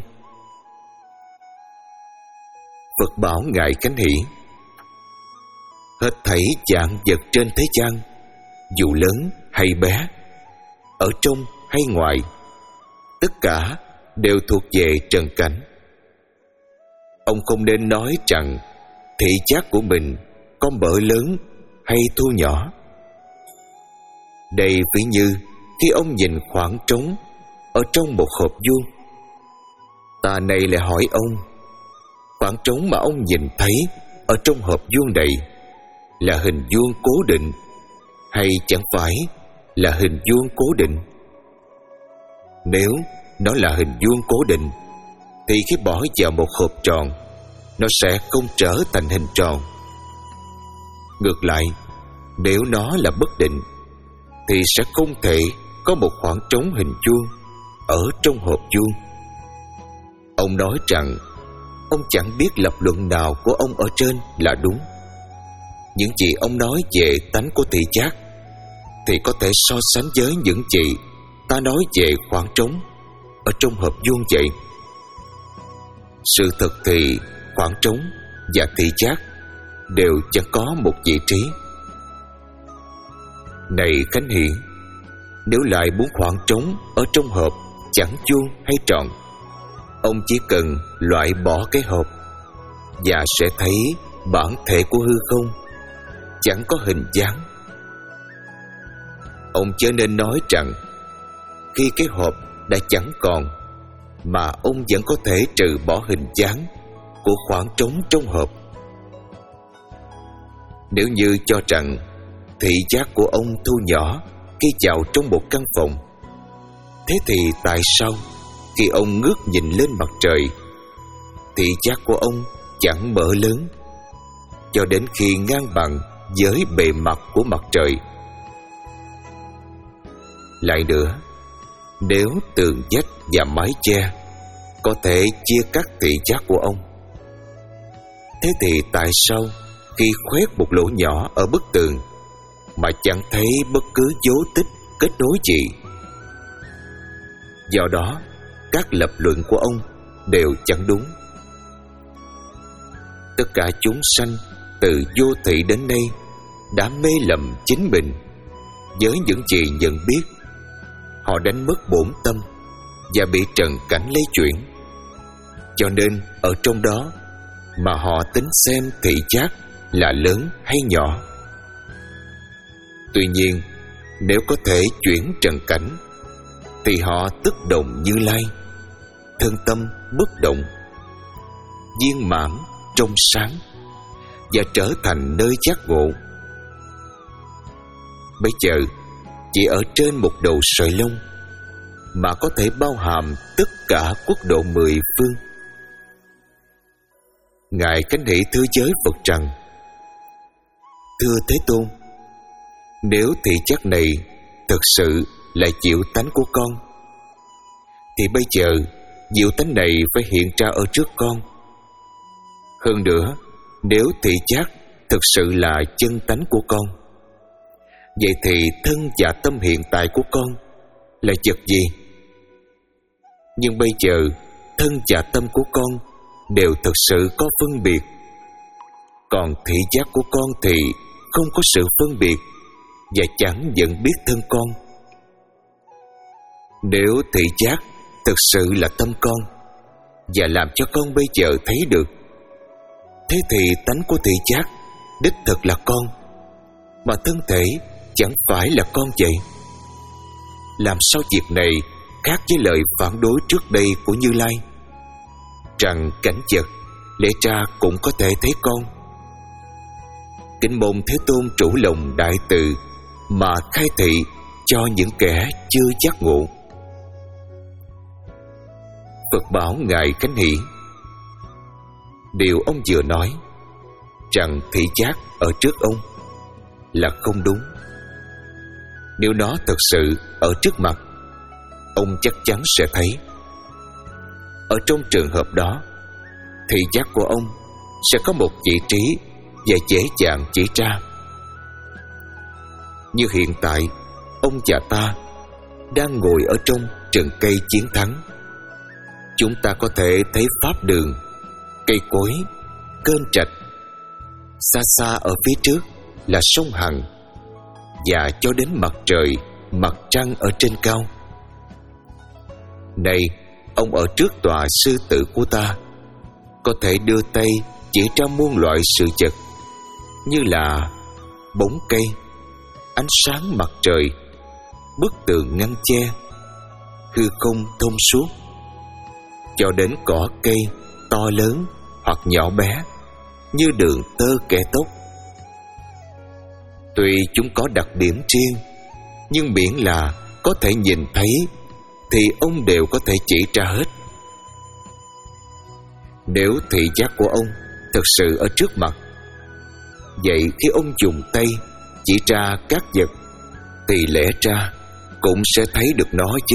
Phật bảo Ngài Khánh Hỷ: hết thảy vạn vật trên thế gian, dù lớn hay bé, ở trong hay ngoài, tất cả đều thuộc về trần cảnh. Ông không nên nói rằng thị giác của mình có mở lớn hay thu nhỏ. Đây ví như khi ông nhìn khoảng trống ở trong một hộp vuông. Ta này lại hỏi ông, khoảng trống mà ông nhìn thấy ở trong hộp vuông này là hình vuông cố định hay chẳng phải là hình vuông cố định? Nếu nó là hình vuông cố định thì khi bỏ vào một hộp tròn, nó sẽ không trở thành hình tròn. Ngược lại, nếu nó là bất định thì sẽ không thể có một khoảng trống hình vuông ở trong hộp vuông. Ông nói rằng ông chẳng biết lập luận nào của ông ở trên là đúng. Những gì ông nói về tánh của thị giác thì có thể so sánh với những gì ta nói về khoảng trống ở trong hộp vuông vậy. Sự thật thì khoảng trống và thị giác đều chẳng có một vị trí. Này Khánh Hỷ, nếu lại muốn khoảng trống ở trong hộp chẳng vuông hay tròn, ông chỉ cần loại bỏ cái hộp và sẽ thấy bản thể của hư không chẳng có hình dáng. Ông chớ nên nói rằng khi cái hộp đã chẳng còn mà ông vẫn có thể trừ bỏ hình dáng của khoảng trống trong hộp. Nếu như cho rằng thị giác của ông thu nhỏ khi vào trong một căn phòng, thế thì tại sao khi ông ngước nhìn lên mặt trời, thị giác của ông chẳng mở lớn cho đến khi ngang bằng với bề mặt của mặt trời? Lại nữa, nếu tường vách và mái che có thể chia cắt thị giác của ông, thế thì tại sao khi khoét một lỗ nhỏ ở bức tường mà chẳng thấy bất cứ dấu tích kết nối gì? Do đó, các lập luận của ông đều chẳng đúng. Tất cả chúng sanh từ vô thị đến nay đã mê lầm chính mình với những gì nhận biết. Họ đánh mất bổn tâm và bị trần cảnh lấy chuyển, cho nên ở trong đó mà họ tính xem thị giác là lớn hay nhỏ. Tuy nhiên, nếu có thể chuyển trần cảnh thì họ tức đồng Như Lai, thân tâm bất động, viên mãn trong sáng và trở thành nơi giác ngộ. Bây giờ chỉ ở trên một đầu sợi lông mà có thể bao hàm tất cả quốc độ mười phương. Ngài Khánh Hỷ thưa giới Phật rằng: thưa Thế Tôn, nếu thị giác này thực sự là diệu tánh của con, thì bây giờ diệu tánh này phải hiện ra ở trước con. Hơn nữa, nếu thị giác thực sự là chân tánh của con, vậy thì thân và tâm hiện tại của con là vật gì? Nhưng bây giờ thân và tâm của con đều thực sự có phân biệt, còn thị giác của con thì không có sự phân biệt và chẳng nhận biết thân con. Nếu thị giác thực sự là tâm con và làm cho con bây giờ thấy được, thế thì tánh của thị giác đích thực là con, mà thân thể chẳng phải là con vậy. Làm sao việc này khác với lời phản đối trước đây của Như Lai, rằng cảnh vật lẽ ra cũng có thể thấy con? Kính mong Thế Tôn trũ lòng đại từ mà khai thị cho những kẻ chưa giác ngộ. Phật bảo Ngài Khánh Hỷ: điều ông vừa nói rằng thị giác ở trước ông là không đúng. Nếu nó thật sự ở trước mặt, ông chắc chắn sẽ thấy. Ở trong trường hợp đó, thị giác của ông sẽ có một vị trí và dễ dàng chỉ ra. Như hiện tại, ông và ta đang ngồi ở trong rừng cây chiến thắng. Chúng ta có thể thấy pháp đường, cây cối, kênh trạch. Xa xa ở phía trước là sông Hằng, và cho đến mặt trời, mặt trăng ở trên cao. Này, ông ở trước tòa sư tử của ta, có thể đưa tay chỉ ra muôn loại sự vật, như là bóng cây, ánh sáng mặt trời, bức tường ngăn che, hư không thông suốt, cho đến cỏ cây to lớn hoặc nhỏ bé như đường tơ kẻ tóc. Tuy chúng có đặc điểm riêng, nhưng miễn là có thể nhìn thấy thì ông đều có thể chỉ ra hết. Nếu thị giác của ông thực sự ở trước mặt, vậy khi ông dùng tay chỉ ra các vật thì lẽ ra cũng sẽ thấy được nó chứ.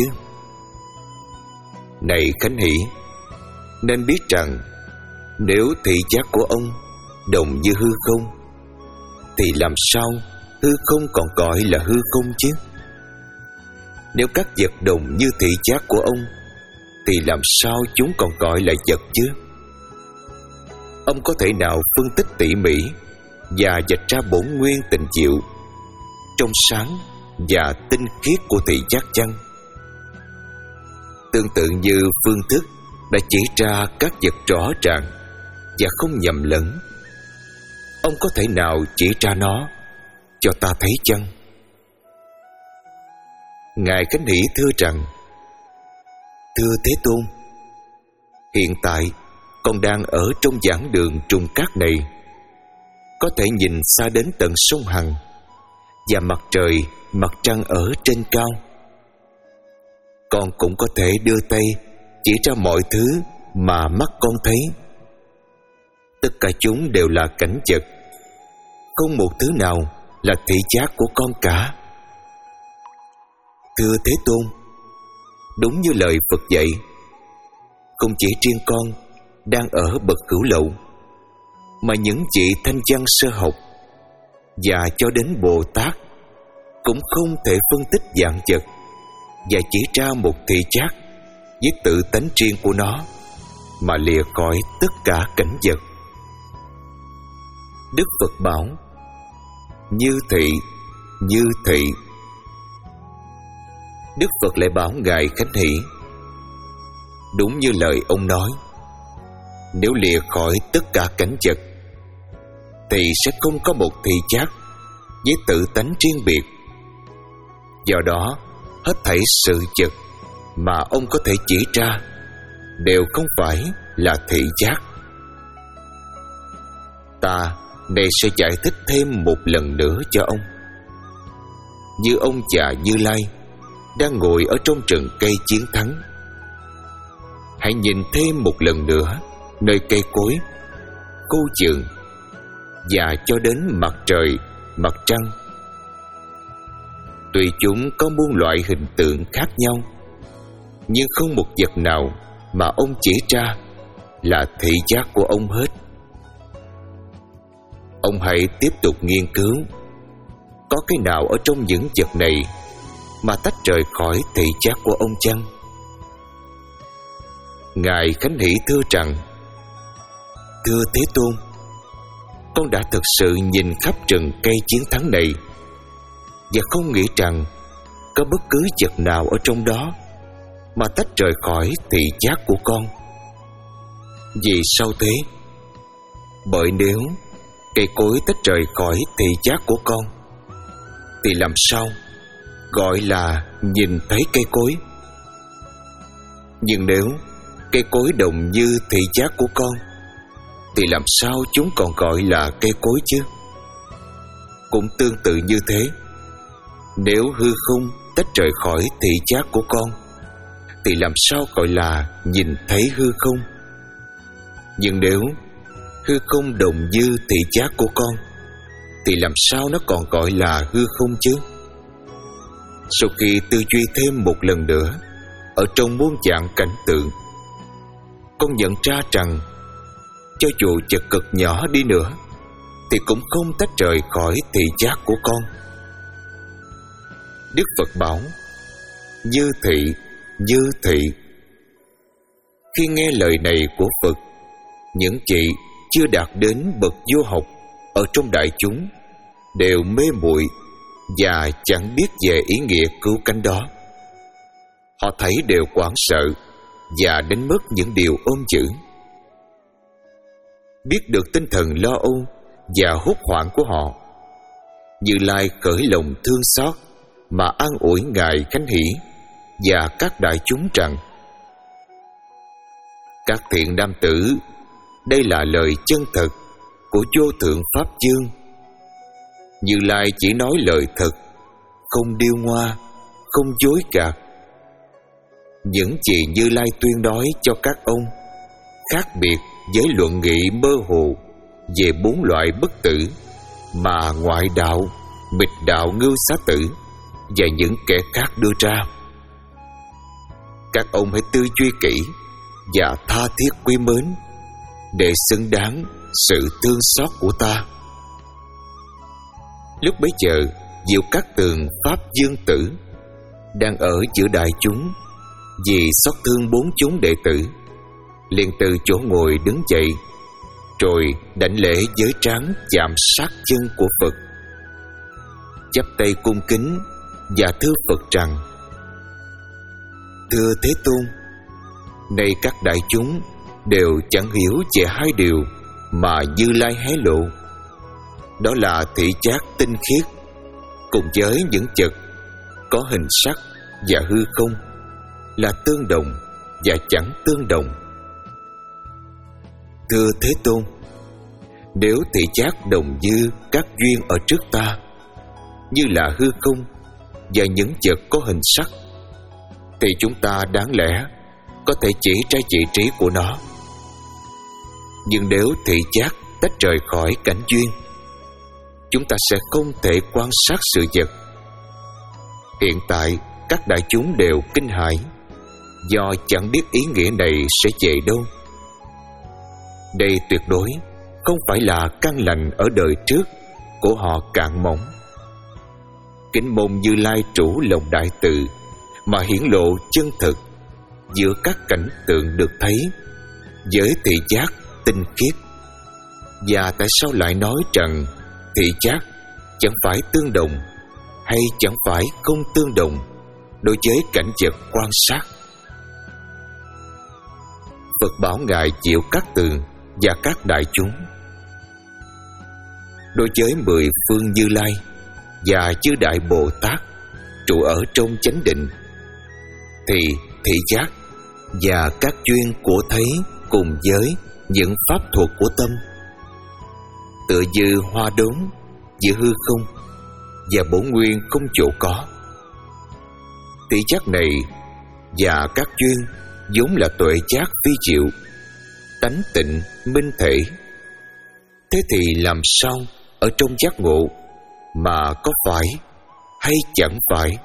Này Khánh Hỷ, nên biết rằng nếu thị giác của ông đồng như hư không, thì làm sao hư không còn gọi là hư không chứ? Nếu các vật đồng như thị giác của ông, thì làm sao chúng còn gọi là vật chứ? Ông có thể nào phân tích tỉ mỉ và vạch ra bổn nguyên tình diệu, trong sáng và tinh khiết của thị giác chăng? Tương tự như phương thức đã chỉ ra các vật rõ ràng và không nhầm lẫn, ông có thể nào chỉ ra nó cho ta thấy chăng? Ngài Khánh Hỷ thưa rằng: Thưa Thế Tôn, hiện tại con đang ở trong giảng đường trùng cát này, có thể nhìn xa đến tận sông Hằng và mặt trời, mặt trăng ở trên cao. Con cũng có thể đưa tay chỉ ra mọi thứ mà mắt con thấy. Tất cả chúng đều là cảnh vật, không một thứ nào là thị giác của con cả. Thưa Thế Tôn, đúng như lời Phật dạy, không chỉ riêng con đang ở bậc cửu lậu, mà những vị thanh văn sơ học và cho đến Bồ Tát cũng không thể phân tích vạn vật và chỉ ra một thị giác với tự tánh riêng của nó mà lìa khỏi tất cả cảnh vật. Đức Phật bảo: Như thị, như thị. Đức Phật lại bảo Ngài Khánh Hỷ: Đúng như lời ông nói, nếu lìa khỏi tất cả cảnh vật thì sẽ không có một thị giác với tự tánh riêng biệt. Do đó, hết thảy sự vật mà ông có thể chỉ ra đều không phải là thị giác. Ta đây sẽ giải thích thêm một lần nữa cho ông. Như ông già Như Lai đang ngồi ở trong rừng cây chiến thắng, hãy nhìn thêm một lần nữa nơi cây cối, khu vườn và cho đến mặt trời, mặt trăng. Tuy chúng có muôn loại hình tượng khác nhau, nhưng không một vật nào mà ông chỉ ra là thị giác của ông hết. Ông hãy tiếp tục nghiên cứu, có cái nào ở trong những vật này mà tách rời khỏi thị giác của ông chăng? Ngài Khánh Hỷ thưa rằng: Thưa Thế Tôn, con đã thực sự nhìn khắp rừng cây chiến thắng này và không nghĩ rằng có bất cứ vật nào ở trong đó mà tách rời khỏi thị giác của con. Vì sao thế? Bởi nếu cây cối tách rời khỏi thị giác của con thì làm sao gọi là nhìn thấy cây cối? Nhưng nếu cây cối đồng như thị giác của con thì làm sao chúng còn gọi là cây cối chứ? Cũng tương tự như thế, nếu hư không tách rời khỏi thị giác của con thì làm sao gọi là nhìn thấy hư không? Nhưng nếu hư không đồng như thị giác của con thì làm sao nó còn gọi là hư không chứ? Sau khi tư duy thêm một lần nữa ở trong muôn vạn cảnh tượng, con nhận ra rằng cho dù vật cực nhỏ đi nữa thì cũng không tách rời khỏi thị giác của con. Đức Phật bảo: như thị, như thị. Khi nghe lời này của Phật, những chị chưa đạt đến bậc vô học ở trong đại chúng đều mê muội và chẳng biết về ý nghĩa cứu cánh đó. Họ thấy đều hoảng sợ và đánh mất những điều ôm giữ. Biết được tinh thần lo âu và hốt hoảng của họ, Như Lai khởi lòng thương xót mà an ủi ngài Khánh Hỷ và các đại chúng rằng: các thiện nam tử, đây là lời chân thật của vô thượng pháp chương. Như Lai chỉ nói lời thật, không điêu ngoa, không dối gạt. Những gì Như Lai tuyên nói cho các ông khác biệt với luận nghị mơ hồ về bốn loại bất tử mà ngoại đạo, mịch đạo Ngưu Xá Tử và những kẻ khác đưa ra. Các ông hãy tư duy kỹ và tha thiết quý mến để xứng đáng sự thương xót của ta. Lúc bấy giờ, Diệu Cát Tường Pháp Dương Tử đang ở giữa đại chúng, vì xót thương bốn chúng đệ tử, liền từ chỗ ngồi đứng dậy, rồi đảnh lễ với trán chạm sát chân của Phật, chắp tay cung kính và thưa Phật rằng: thưa Thế Tôn, nay các đại chúng đều chẳng hiểu về hai điều mà Như Lai hé lộ, đó là thị giác tinh khiết cùng với những vật có hình sắc và hư không là tương đồng và chẳng tương đồng. Thưa Thế Tôn, nếu thị giác đồng như các duyên ở trước ta, như là hư không và những vật có hình sắc, thì chúng ta đáng lẽ có thể chỉ ra vị trí của nó. Nhưng nếu thị giác tách rời khỏi cảnh duyên, chúng ta sẽ không thể quan sát sự vật. Hiện tại các đại chúng đều kinh hãi, do chẳng biết ý nghĩa này sẽ về đâu. Đây tuyệt đối không phải là căn lành ở đời trước của họ cạn mỏng. Kính mong Như Lai chủ lòng đại từ mà hiển lộ chân thực giữa các cảnh tượng được thấy với thị giác tinh khiết. Và tại sao lại nói rằng thị giác chẳng phải tương đồng hay chẳng phải không tương đồng đối với cảnh vật quan sát? Phật bảo ngài Diệu Cát Tường và các đại chúng: đối với mười phương Như Lai và chư đại Bồ Tát trụ ở trong chánh định, thì thị giác và các duyên của thấy cùng với những pháp thuật của tâm, tựa như hoa đốm giữa hư không và bổn nguyên không chỗ có. Thị giác này và các duyên vốn là tuệ giác phi diệu, tánh tịnh minh thể. Thế thì làm sao ở trong giác ngộ mà có phải hay chẳng phải?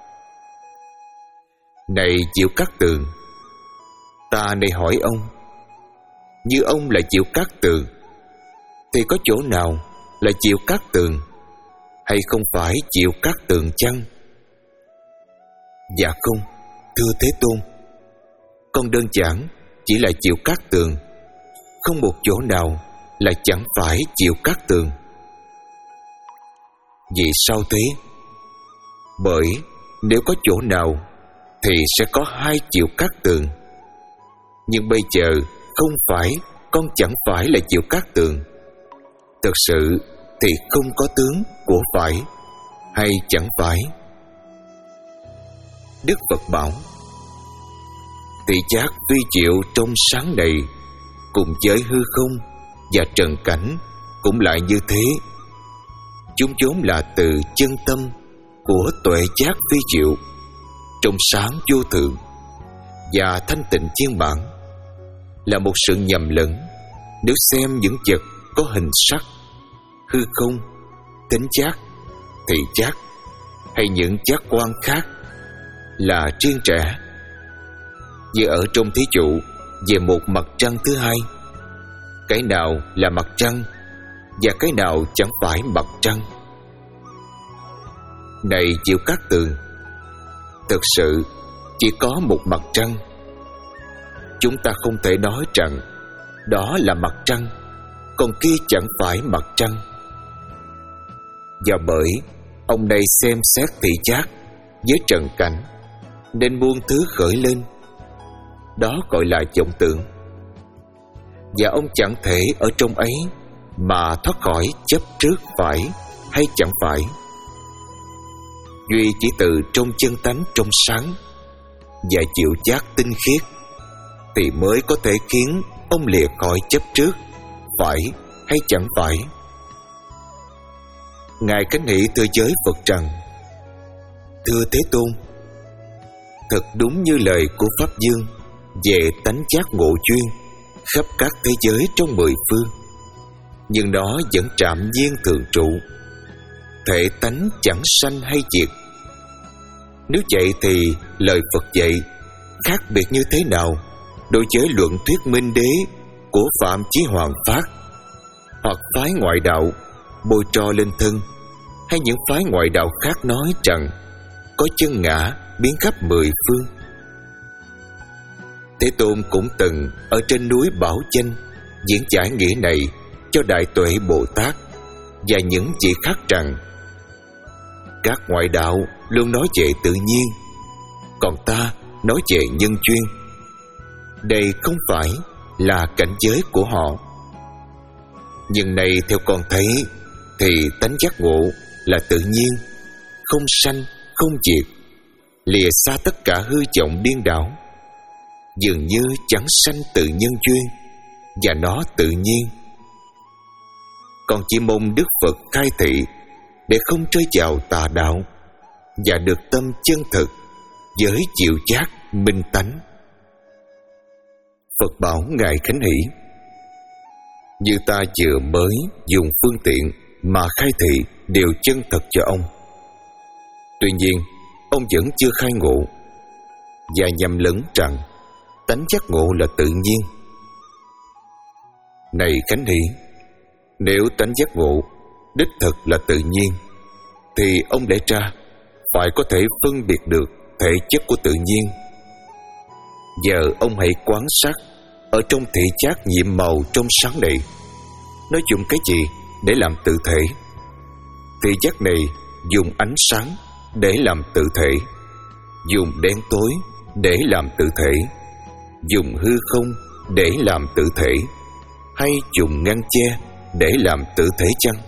Này Diệu Cát Tường, ta này hỏi ông, như ông là Diệu Cát Tường, thì có chỗ nào là Diệu Cát Tường hay không phải Diệu Cát Tường chăng? Dạ không, thưa Thế Tôn, con đơn giản chỉ là Diệu Cát Tường, không một chỗ nào là chẳng phải Diệu Cát Tường. Vì sao thế? Bởi nếu có chỗ nào thì sẽ có hai Diệu Cát Tường. Nhưng bây giờ không phải con chẳng phải là Diệu Cát Tường. Thật sự thì không có tướng của phải hay chẳng phải. Đức Phật bảo: thị giác tuy diệu trong sáng này cùng với hư không và trần cảnh cũng lại như thế. Chúng vốn là từ chân tâm của tuệ giác phi diệu, trong sáng vô thượng và thanh tịnh viên mãn, là một sự nhầm lẫn nếu xem những vật có hình sắc, hư không, thính giác, thị giác hay những giác quan khác là riêng rẽ. Như ở trong thí dụ về một mặt trăng thứ hai, cái nào là mặt trăng và cái nào chẳng phải mặt trăng. Này Diệu Cát Tường, thực sự chỉ có một mặt trăng. Chúng ta không thể nói rằng đó là mặt trăng, còn kia chẳng phải mặt trăng. Và bởi ông này xem xét thị giác với trần cảnh, nên muôn thứ khởi lên. Đó gọi là vọng tưởng. Và ông chẳng thể ở trong ấy mà thoát khỏi chấp trước phải hay chẳng phải. Duy chỉ từ trong chân tánh trong sáng và chịu giác tinh khiết thì mới có thể khiến ông lìa khỏi chấp trước phải hay chẳng phải. Ngài Khánh Hỷ thưa giới Phật rằng: Thưa Thế Tôn, thật đúng như lời của Pháp Dương về tánh giác ngộ duyên khắp các thế giới trong mười phương, nhưng nó vẫn trạm nhiên thường trụ, thể tánh chẳng sanh hay diệt. Nếu vậy thì lời Phật dạy khác biệt như thế nào đối với luận thuyết minh đế của Phạm Chí Hoàng Phát, hoặc phái ngoại đạo bôi trò lên thân, hay những phái ngoại đạo khác nói rằng có chân ngã biến khắp mười phương? Thế Tôn cũng từng ở trên núi Bảo Chanh diễn giải nghĩa này cho Đại Tuệ Bồ Tát và những vị khác rằng: các ngoại đạo luôn nói về tự nhiên, còn ta nói về nhân duyên. Đây không phải là cảnh giới của họ. Nhưng này theo con thấy thì tánh giác ngộ là tự nhiên, không sanh, không diệt, lìa xa tất cả hư vọng điên đảo, dường như chẳng sanh từ nhân duyên, và nó tự nhiên. Con chỉ mong Đức Phật khai thị để không rơi vào tà đạo và được tâm chân thực với chịu giác minh tánh. Phật bảo Ngài Khánh Hỷ: như ta vừa mới dùng phương tiện mà khai thị điều chân thật cho ông, tuy nhiên ông vẫn chưa khai ngộ và nhầm lẫn rằng tánh giác ngộ là tự nhiên. Này Khánh Hỷ, nếu tánh giác ngộ đích thực là tự nhiên thì ông lẽ ra phải có thể phân biệt được thể chất của tự nhiên. Giờ ông hãy quan sát ở trong thị giác nhiệm màu trong sáng này, nó dùng cái gì để làm tự thể? Thị giác này dùng ánh sáng để làm tự thể, dùng đen tối để làm tự thể, dùng hư không để làm tự thể, hay dùng ngăn che để làm tự thể chăng?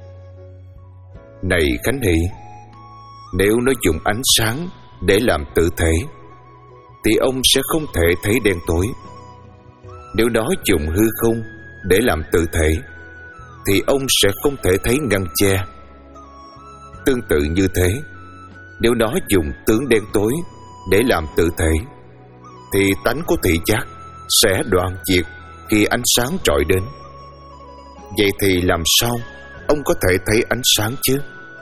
Này Khánh Hỷ, nếu nó dùng ánh sáng để làm tự thể thì ông sẽ không thể thấy đen tối. Nếu nó dùng hư không để làm tự thể thì ông sẽ không thể thấy ngăn che. Tương tự như thế, nếu nó dùng tướng đen tối để làm tự thể thì tánh của thị giác sẽ đoạn diệt khi ánh sáng rọi đến. Vậy thì làm sao ông có thể thấy ánh sáng chứ?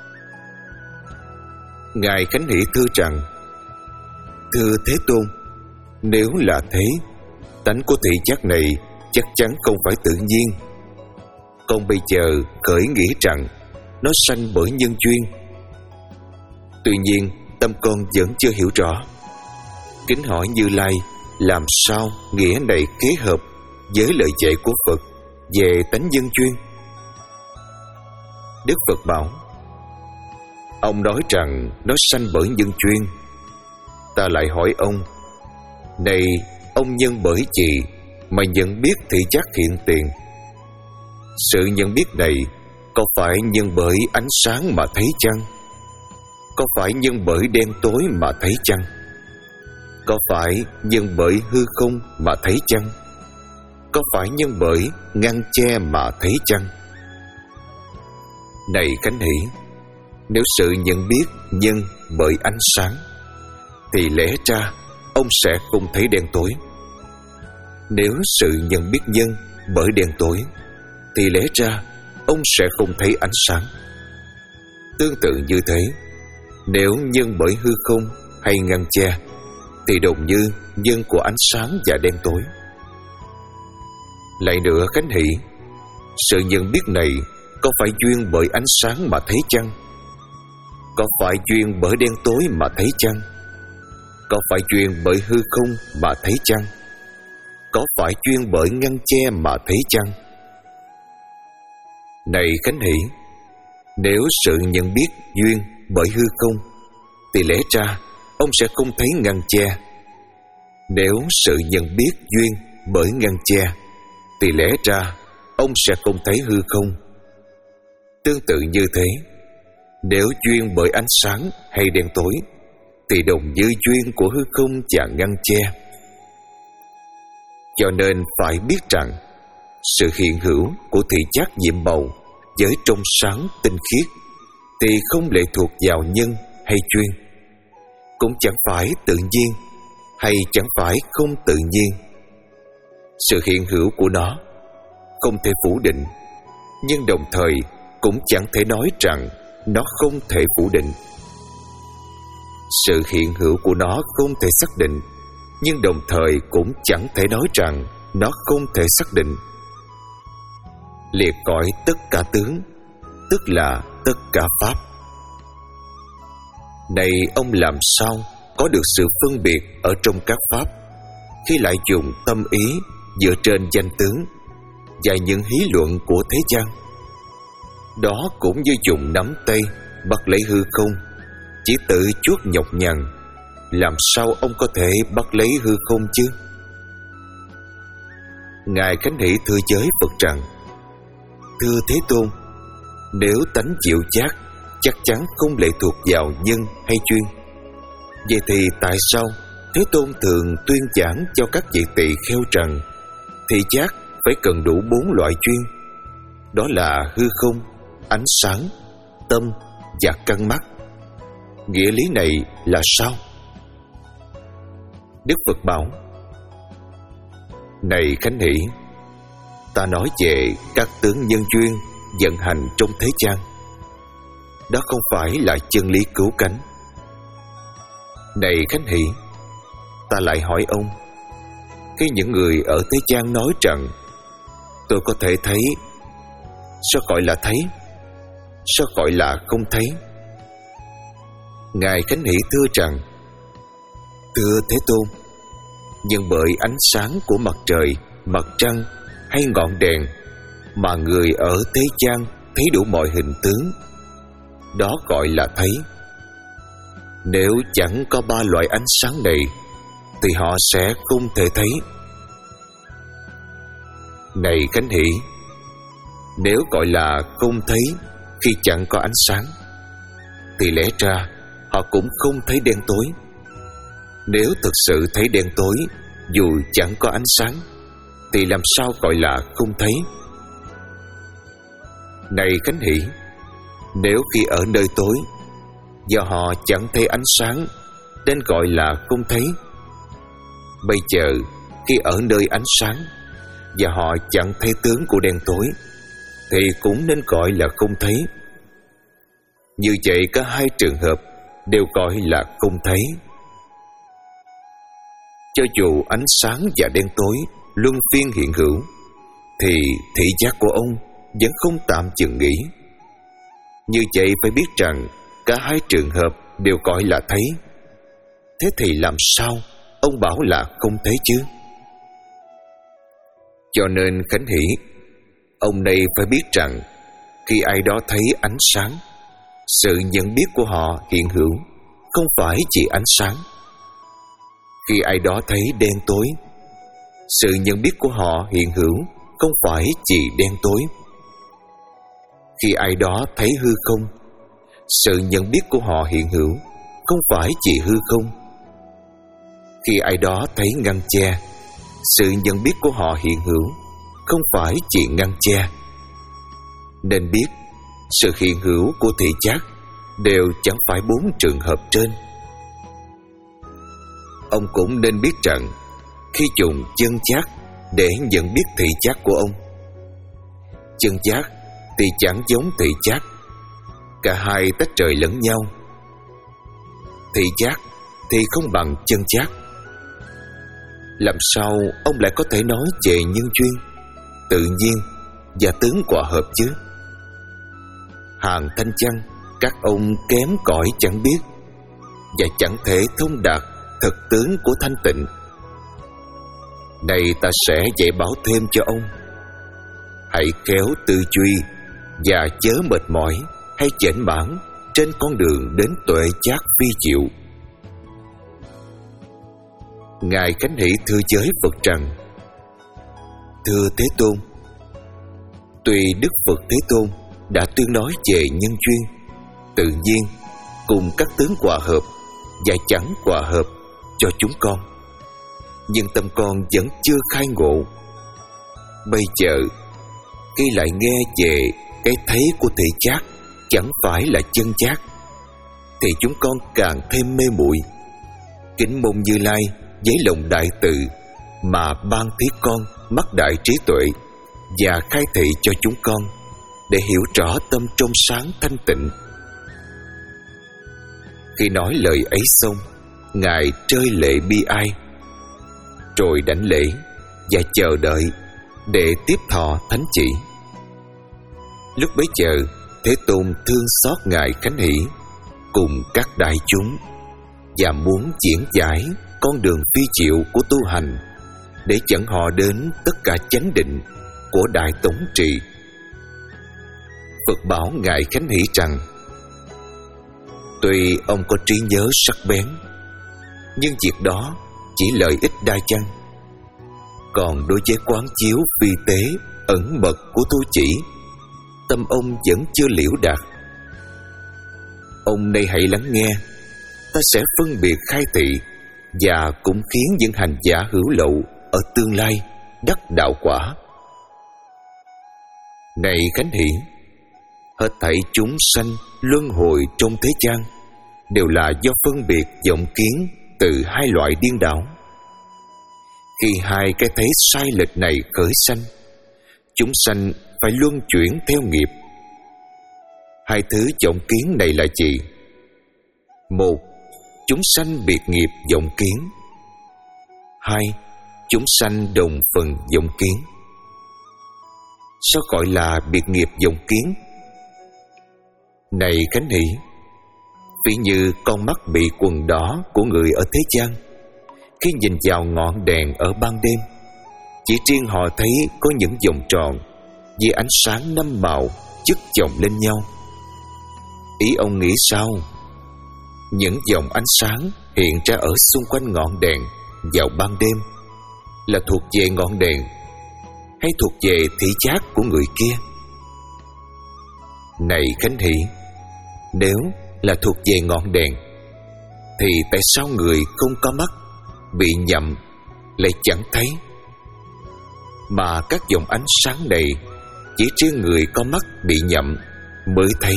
Ngài Khánh Hỷ thưa rằng: thưa Thế Tôn, nếu là thế, tánh của thị giác này chắc chắn không phải tự nhiên. Con bây giờ khởi nghĩ rằng nó sanh bởi nhân duyên. Tuy nhiên tâm con vẫn chưa hiểu rõ. Kính hỏi Như Lai, làm sao nghĩa này kế hợp với lời dạy của Phật về tánh nhân duyên? Đức Phật bảo: ông nói rằng nó sanh bởi nhân duyên. Ta lại hỏi ông: này, ông nhân bởi gì mà nhận biết thị giác hiện tiền? Sự nhận biết này có phải nhân bởi ánh sáng mà thấy chăng? Có phải nhân bởi đen tối mà thấy chăng? Có phải nhân bởi hư không mà thấy chăng? Có phải nhân bởi ngăn che mà thấy chăng? Này Khánh Hỷ, nếu sự nhận biết nhân bởi ánh sáng thì lẽ ra ông sẽ không thấy đen tối. Nếu sự nhận biết nhân bởi đen tối thì lẽ ra ông sẽ không thấy ánh sáng. Tương tự như thế, nếu nhân bởi hư không hay ngăn che thì đồng như nhân của ánh sáng và đen tối. Lại nữa Khánh Hỷ, sự nhận biết này có phải duyên bởi ánh sáng mà thấy chăng? Có phải duyên bởi đen tối mà thấy chăng? Có phải duyên bởi hư không mà thấy chăng? Có phải duyên bởi ngăn che mà thấy chăng? Này Khánh Hỷ, nếu sự nhận biết duyên bởi hư không thì lẽ ra ông sẽ không thấy ngăn che. Nếu sự nhận biết duyên bởi ngăn che thì lẽ ra ông sẽ không thấy hư không. Tương tự như thế, nếu duyên bởi ánh sáng hay đen tối thì đồng như duyên của hư không và ngăn che. Cho nên phải biết rằng sự hiện hữu của thị giác nhiệm màu với trong sáng tinh khiết thì không lệ thuộc vào nhân hay duyên, cũng chẳng phải tự nhiên hay chẳng phải không tự nhiên. Sự hiện hữu của nó không thể phủ định, nhưng đồng thời cũng chẳng thể nói rằng nó không thể phủ định. Sự hiện hữu của nó không thể xác định, nhưng đồng thời cũng chẳng thể nói rằng nó không thể xác định. Liệt cõi tất cả tướng, tức là tất cả pháp. Này ông làm sao có được sự phân biệt ở trong các pháp, khi lại dùng tâm ý dựa trên danh tướng và những hí luận của thế gian? Đó cũng như dùng nắm tay bắt lấy hư không, chỉ tự chuốc nhọc nhằn. Làm sao ông có thể bắt lấy hư không chứ? Ngài Khánh Hỷ thưa giới Phật rằng: Thưa Thế Tôn, nếu tánh chịu giác chắc chắn không lệ thuộc vào nhân hay duyên, vậy thì tại sao Thế Tôn thường tuyên giảng cho các vị tỳ kheo rằng thị giác phải cần đủ bốn loại duyên, đó là hư không, ánh sáng, tâm và căn mắt? Nghĩa lý này là sao? Đức Phật bảo: Này Khánh Hỷ, ta nói về các tướng nhân duyên vận hành trong thế gian, đó không phải là chân lý cứu cánh. Này Khánh Hỷ, ta lại hỏi ông, khi những người ở thế gian nói rằng tôi có thể thấy, sao gọi là thấy? Sao gọi là không thấy? Ngài Khánh Hỷ thưa rằng: Thưa Thế Tôn, nhưng bởi ánh sáng của mặt trời, mặt trăng hay ngọn đèn mà người ở thế gian thấy đủ mọi hình tướng, đó gọi là thấy. Nếu chẳng có ba loại ánh sáng này thì họ sẽ không thể thấy. Này Khánh Hỷ, nếu gọi là không thấy khi chẳng có ánh sáng thì lẽ ra họ cũng không thấy đen tối. Nếu thực sự thấy đen tối dù chẳng có ánh sáng thì làm sao gọi là không thấy? Này Khánh Hỷ, nếu khi ở nơi tối do họ chẳng thấy ánh sáng nên gọi là không thấy, bây giờ khi ở nơi ánh sáng và họ chẳng thấy tướng của đen tối thì cũng nên gọi là không thấy. Như vậy cả hai trường hợp đều gọi là không thấy. Cho dù ánh sáng và đen tối luân phiên hiện hữu thì thị giác của ông vẫn không tạm dừng nghỉ. Như vậy phải biết rằng cả hai trường hợp đều gọi là thấy. Thế thì làm sao ông bảo là không thấy chứ? Cho nên Khánh Hỷ, ông này phải biết rằng khi ai đó thấy ánh sáng, sự nhận biết của họ hiện hữu không phải chỉ ánh sáng. Khi ai đó thấy đen tối, sự nhận biết của họ hiện hữu không phải chỉ đen tối. Khi ai đó thấy hư không, sự nhận biết của họ hiện hữu không phải chỉ hư không. Khi ai đó thấy ngăn che, sự nhận biết của họ hiện hữu không phải chỉ ngăn che. Nên biết, sự hiện hữu của thị giác đều chẳng phải bốn trường hợp trên. Ông cũng nên biết rằng khi dùng chân giác để nhận biết thị giác của ông, chân giác thì chẳng giống thị giác, cả hai tách rời lẫn nhau. Thị giác thì không bằng chân giác. Làm sao ông lại có thể nói về nhân duyên, tự nhiên và tướng quả hợp chứ? Hàng thanh văn các ông kém cỏi chẳng biết và chẳng thể thông đạt thực tướng của thanh tịnh. Này ta sẽ dạy bảo thêm cho ông. Hãy khéo tư duy và chớ mệt mỏi hay chểnh mãn trên con đường đến tuệ giác vi diệu. Ngài Khánh Hỷ thưa với Phật rằng: Thưa Thế Tôn, tuy Đức Phật Thế Tôn đã tuyên nói về nhân duyên, tự nhiên cùng các tướng hòa hợp và chẳng hòa hợp cho chúng con, nhưng tâm con vẫn chưa khai ngộ. Bây giờ khi lại nghe về cái thấy của thị giác chẳng phải là chân giác, thì chúng con càng thêm mê muội. Kính mong Như Lai với lòng đại từ mà ban thiết con mắt đại trí tuệ và khai thị cho chúng con để hiểu rõ tâm trong sáng thanh tịnh. Khi nói lời ấy xong, Ngài rơi lệ bi ai, rồi đảnh lễ và chờ đợi để tiếp thọ thánh chỉ. Lúc bấy giờ, Thế Tôn thương xót Ngài Khánh Hỷ cùng các đại chúng và muốn diễn giải con đường phi diệu của tu hành để dẫn họ đến tất cả chánh định của Đại Tổng Trì. Phật bảo Ngài Khánh Hỷ rằng: Tuy ông có trí nhớ sắc bén, nhưng việc đó chỉ lợi ích đa chăng. Còn đối với quán chiếu vi tế ẩn mật của tu chỉ, tâm ông vẫn chưa liễu đạt. Ông nay hãy lắng nghe, ta sẽ phân biệt khai thị và cũng khiến những hành giả hữu lậu ở tương lai đắc đạo quả. Này Khánh Hỷ, hết thảy chúng sanh luân hồi trong thế gian đều là do phân biệt vọng kiến từ hai loại điên đảo. Khi hai cái thấy sai lệch này khởi sanh, chúng sanh phải luân chuyển theo nghiệp. Hai thứ vọng kiến này là gì? Một, chúng sanh biệt nghiệp vọng kiến. Hai, chúng sanh đồng phần vọng kiến. Sao gọi là biệt nghiệp vọng kiến? Này Khánh Hỷ, ví như con mắt bị quần đỏ của người ở thế gian, khi nhìn vào ngọn đèn ở ban đêm, chỉ riêng họ thấy có những vòng tròn vì ánh sáng năm màu chất chồng lên nhau. Ý ông nghĩ sao? Những dòng ánh sáng hiện ra ở xung quanh ngọn đèn vào ban đêm là thuộc về ngọn đèn hay thuộc về thị giác của người kia? Này Khánh Hỷ, nếu là thuộc về ngọn đèn, thì tại sao người không có mắt bị nhầm lại chẳng thấy, mà các dòng ánh sáng này chỉ riêng người có mắt bị nhầm mới thấy?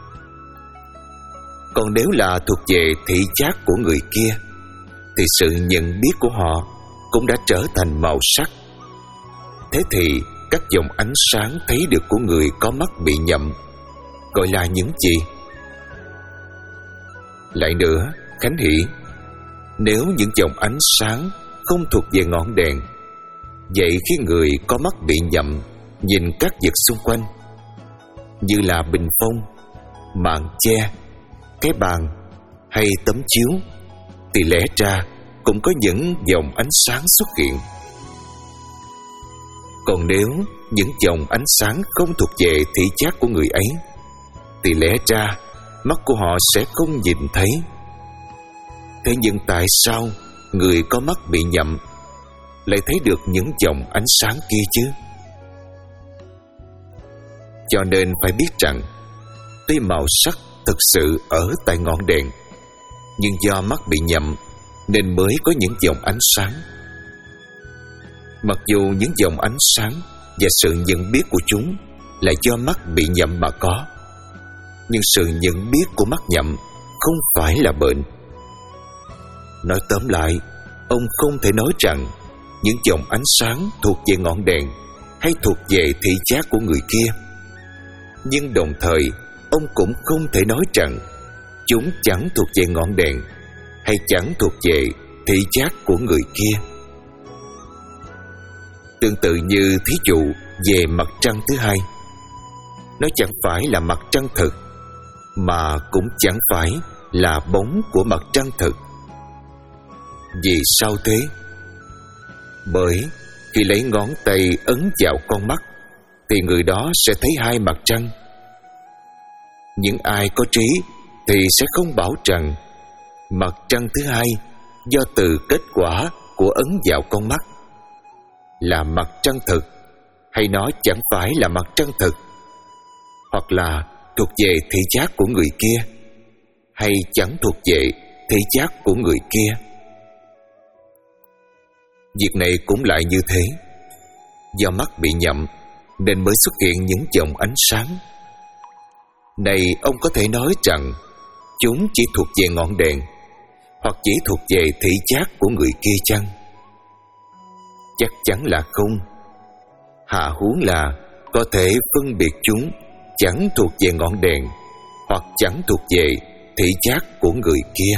Còn nếu là thuộc về thị giác của người kia, thì sự nhận biết của họ cũng đã trở thành màu sắc. Thế thì các dòng ánh sáng thấy được của người có mắt bị nhầm gọi là những gì? Lại nữa, Khánh Hỷ, nếu những dòng ánh sáng không thuộc về ngọn đèn, vậy khi người có mắt bị nhầm nhìn các vật xung quanh, như là bình phong, màn che, cái bàn hay tấm chiếu, thì lẽ ra cũng có những dòng ánh sáng xuất hiện. Còn nếu những dòng ánh sáng không thuộc về thị giác của người ấy, thì lẽ ra mắt của họ sẽ không nhìn thấy. Thế nhưng tại sao người có mắt bị nhầm lại thấy được những dòng ánh sáng kia chứ? Cho nên phải biết rằng, tuy màu sắc thực sự ở tại ngọn đèn, nhưng do mắt bị nhầm nên mới có những dòng ánh sáng. Mặc dù những dòng ánh sáng và sự nhận biết của chúng là do mắt bị nhầm mà có, nhưng sự nhận biết của mắt nhầm không phải là bệnh. Nói tóm lại, ông không thể nói rằng những dòng ánh sáng thuộc về ngọn đèn hay thuộc về thị giác của người kia. Nhưng đồng thời, ông cũng không thể nói rằng chúng chẳng thuộc về ngọn đèn hay chẳng thuộc về thị giác của người kia. Tương tự như thí dụ về mặt trăng thứ hai, nó chẳng phải là mặt trăng thực, mà cũng chẳng phải là bóng của mặt trăng thực. Vì sao thế? Bởi khi lấy ngón tay ấn vào con mắt thì người đó sẽ thấy hai mặt trăng. Những ai có trí thì sẽ không bảo rằng mặt trăng thứ hai do từ kết quả của ấn vào con mắt là mặt trăng thực, hay nó chẳng phải là mặt trăng thực, hoặc là thuộc về thị giác của người kia, hay chẳng thuộc về thị giác của người kia. Việc này cũng lại như thế. Do mắt bị nhầm nên mới xuất hiện những dòng ánh sáng. Này, ông có thể nói rằng chúng chỉ thuộc về ngọn đèn, hoặc chỉ thuộc về thị giác của người kia chăng? Chắc chắn là không. Hạ huống là có thể phân biệt chúng chẳng thuộc về ngọn đèn, hoặc chẳng thuộc về thị giác của người kia.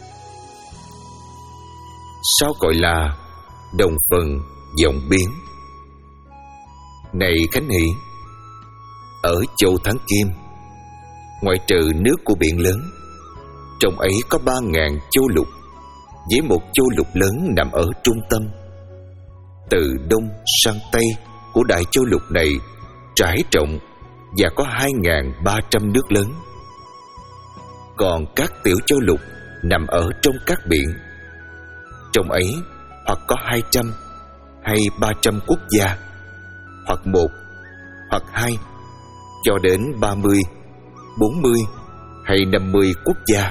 Sao gọi là đồng phần vọng biến? Này Khánh Hỷ, ở châu Thắng Kim, ngoại trừ nước của biển lớn, trong ấy có ba ngàn châu lục, với một châu lục lớn nằm ở trung tâm. Từ đông sang tây của đại châu lục này trải rộng và có hai ngàn ba trăm nước lớn. Còn các tiểu châu lục nằm ở trong các biển. Trong ấy hoặc có hai trăm hay ba trăm quốc gia, hoặc một, hoặc hai, cho đến ba mươi, bốn mươi hay năm mươi quốc gia.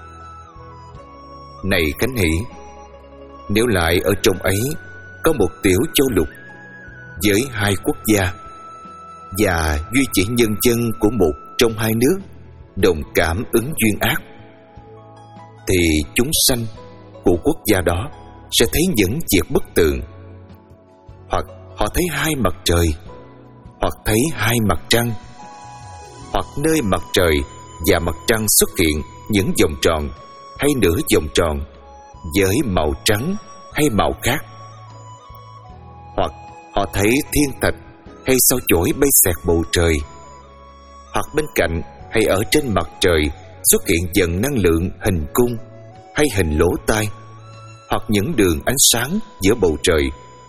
Này Khánh Hỷ, nếu lại ở trong ấy có một tiểu châu lục với hai quốc gia, và duy chỉ nhân dân của một trong hai nước đồng cảm ứng duyên ác, thì chúng sanh của quốc gia đó sẽ thấy những việc bất tường. Hoặc họ thấy hai mặt trời, hoặc thấy hai mặt trăng, hoặc nơi mặt trời và mặt trăng xuất hiện những vòng tròn hay nửa vòng tròn với màu trắng hay màu khác. Hoặc họ thấy thiên thạch hay sao chổi bay xẹt bầu trời, hoặc bên cạnh hay ở trên mặt trời xuất hiện dần năng lượng hình cung hay hình lỗ tai, hoặc những đường ánh sáng giữa bầu trời.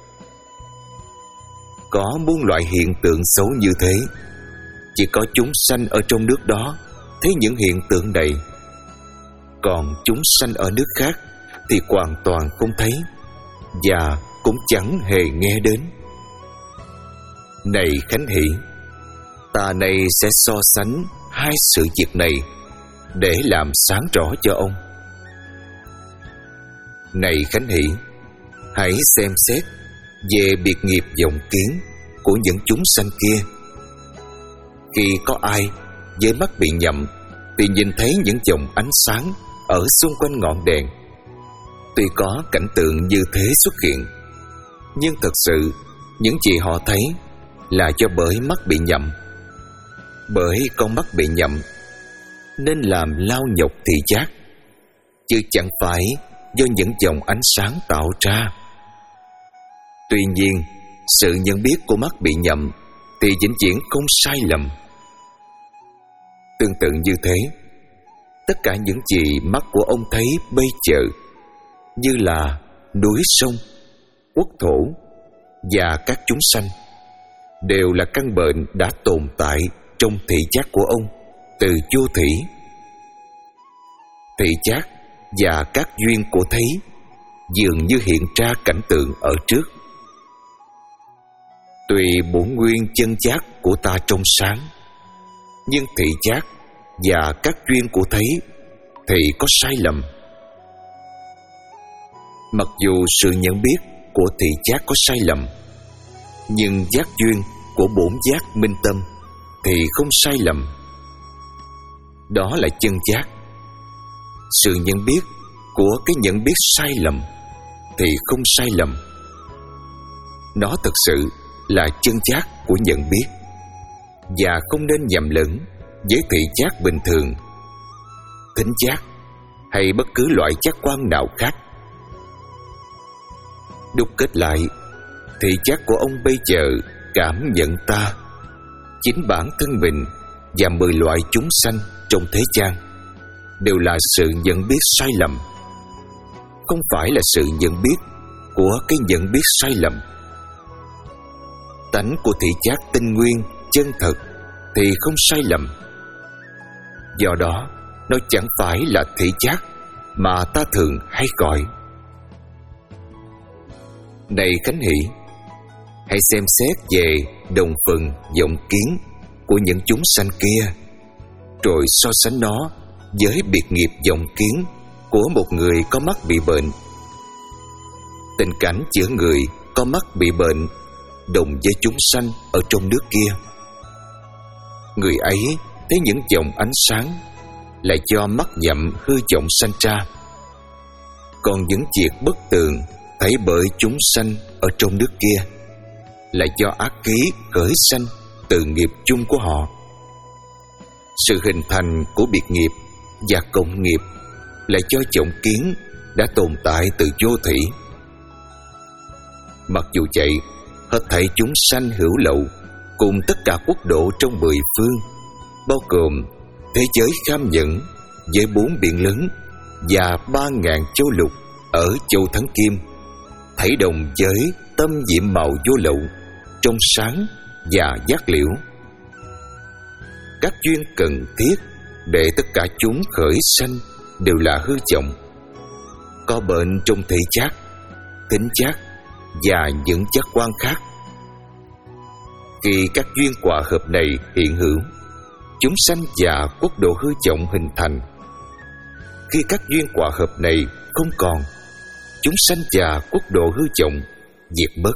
Có muôn loại hiện tượng xấu như thế. Chỉ có chúng sanh ở trong nước đó thấy những hiện tượng này. Còn chúng sanh ở nước khác thì hoàn toàn không thấy, và cũng chẳng hề nghe đến. Này Khánh Hỷ, ta nay sẽ so sánh hai sự việc này để làm sáng rõ cho ông. Này Khánh Hỷ, hãy xem xét về biệt nghiệp vọng kiến của những chúng sanh kia. Khi có ai với mắt bị nhầm thì nhìn thấy những dòng ánh sáng ở xung quanh ngọn đèn. Tuy có cảnh tượng như thế xuất hiện, nhưng thực sự những gì họ thấy là do bởi mắt bị nhầm. Bởi con mắt bị nhầm nên làm lao nhọc thị giác, chứ chẳng phải do những dòng ánh sáng tạo ra. Tuy nhiên, sự nhận biết của mắt bị nhầm thì vĩnh viễn không sai lầm. Tương tự như thế, tất cả những gì mắt của ông thấy bây giờ, như là núi sông, quốc thổ và các chúng sanh, đều là căn bệnh đã tồn tại trong thị giác của ông từ vô thủy. Thị giác và các duyên của thấy dường như hiện ra cảnh tượng ở trước. Tuy bổn nguyên chân giác của ta trong sáng, nhưng thị giác và các duyên của thấy thì có sai lầm. Mặc dù sự nhận biết của thị giác có sai lầm, nhưng giác duyên của bổn giác minh tâm thì không sai lầm. Đó là chân giác. Sự nhận biết của cái nhận biết sai lầm thì không sai lầm. Nó thực sự là chân giác của nhận biết, và không nên nhầm lẫn với thị giác bình thường, thính giác hay bất cứ loại giác quan nào khác. Đúc kết lại, thị giác của ông bây giờ cảm nhận ta, chính bản thân mình và mười loại chúng sanh trong thế gian đều là sự nhận biết sai lầm. không phải là sự nhận biết của cái nhận biết sai lầm. Tánh của thị giác tinh nguyên chân thật thì không sai lầm. Do đó, nó chẳng phải là thị giác mà ta thường hay gọi. Này Khánh Hỷ, hãy xem xét về đồng phần vọng kiến của những chúng sanh kia, rồi so sánh nó với biệt nghiệp vọng kiến của một người có mắt bị bệnh. Tình cảnh giữa người có mắt bị bệnh đồng với chúng sanh ở trong nước kia. Người ấy thấy những dòng ánh sáng là do mắt nhậm hư vọng sanh ra, còn những việc bất tường thấy bởi chúng sanh ở trong nước kia là do ác ký khởi sanh từ nghiệp chung của họ. Sự hình thành của biệt nghiệp và cộng nghiệp là do vọng kiến đã tồn tại từ vô thủy. Mặc dù vậy, hết thảy chúng sanh hữu lậu cùng tất cả quốc độ trong mười phương, bao gồm thế giới kham nhẫn với bốn biển lớn và ba ngàn châu lục ở châu Thắng Kim, thấy đồng với tâm diệm màu vô lậu, trong sáng và giác liễu. Các duyên cần thiết để tất cả chúng khởi sanh đều là hư vọng, có bệnh trong thị giác, thính giác và những giác quan khác. Khi các duyên quả hợp này hiện hữu, chúng sanh và quốc độ hư vọng hình thành. Khi các duyên quả hợp này không còn, chúng sanh và quốc độ hư vọng diệt mất.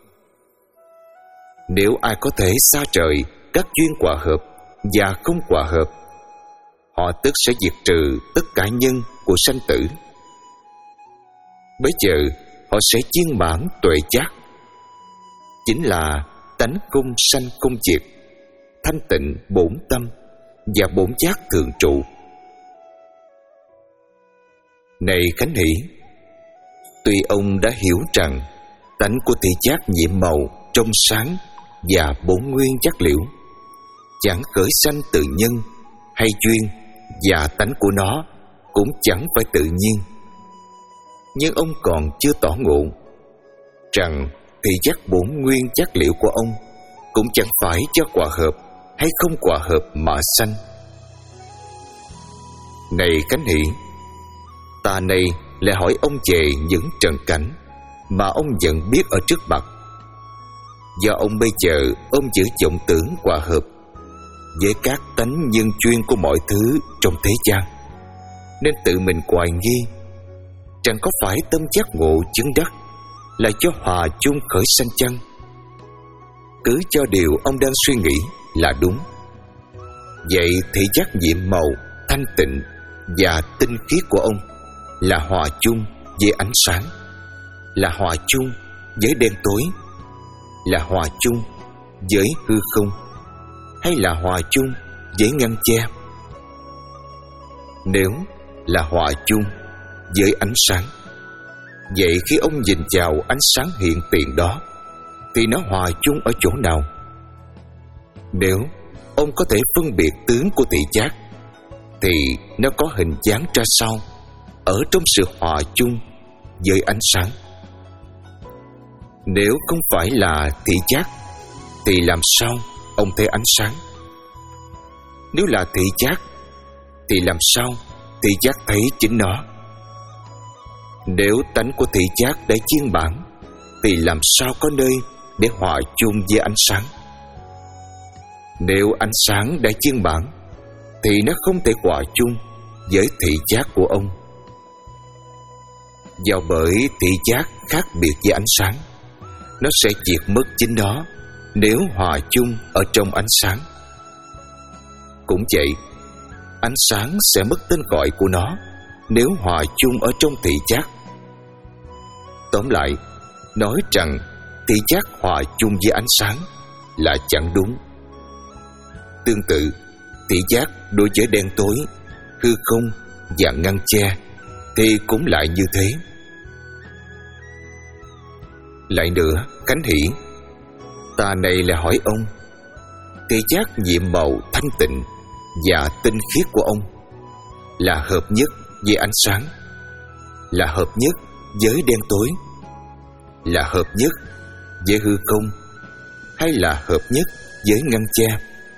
Nếu ai có thể xa rời các duyên quả hợp và không quả hợp, họ tức sẽ diệt trừ tất cả nhân của sanh tử. Bây giờ họ sẽ viên mãn tuệ giác, chính là tánh không sanh không diệt, thanh tịnh bổn tâm và bổn giác thường trụ. Này Khánh Hỷ, tuy ông đã hiểu rằng tánh của thị giác nhiệm màu trong sáng và bổn nguyên giác liễu chẳng khởi sanh tự nhân hay duyên, và tánh của nó cũng chẳng phải tự nhiên, nhưng ông còn chưa tỏ ngộ rằng thị giác bổn nguyên giác liễu của ông cũng chẳng phải do quả hợp hay không quả hợp mà sanh. Này Khánh Hỷ, ta này lại hỏi ông về những trần cảnh mà ông nhận biết ở trước mặt. Do ông bây giờ ôm giữ vọng tưởng quả hợp với các tánh nhân chuyên của mọi thứ trong thế gian, nên tự mình hoài nghi chẳng có phải tâm giác ngộ chứng đắc là do hòa chung khởi sanh chăng? Cứ cho điều ông đang suy nghĩ là đúng. Vậy thị giác nhiệm màu, thanh tịnh và tinh khiết của ông là hòa chung với ánh sáng, là hòa chung với đen tối, là hòa chung với hư không, hay là hòa chung với ngăn che? Nếu là hòa chung với ánh sáng, vậy khi ông nhìn vào ánh sáng hiện tiền đó thì nó hòa chung ở chỗ nào? Nếu ông có thể phân biệt tướng của thị giác thì nó có hình dáng ra sao ở trong sự hòa chung với ánh sáng? Nếu không phải là thị giác thì làm sao ông thấy ánh sáng? Nếu là thị giác thì làm sao thị giác thấy chính nó? Nếu tánh của thị giác đã chiên bản thì làm sao có nơi để hòa chung với ánh sáng? Nếu ánh sáng đã chiên bản thì nó không thể hòa chung với thị giác của ông. Do bởi thị giác khác biệt với ánh sáng, nó sẽ diệt mất chính nó nếu hòa chung ở trong ánh sáng. Cũng vậy, ánh sáng sẽ mất tên gọi của nó nếu hòa chung ở trong thị giác. Tóm lại, nói rằng thị giác hòa chung với ánh sáng là chẳng đúng. Tương tự, thị giác đối với đen tối, hư không và ngăn che thì cũng lại như thế. Lại nữa, Khánh Hỷ, ta này là hỏi ông, thị giác nhiệm màu thanh tịnh và tinh khiết của ông là hợp nhất với ánh sáng, là hợp nhất với đen tối? Là hợp nhất với hư không, hay là hợp nhất với ngăn che?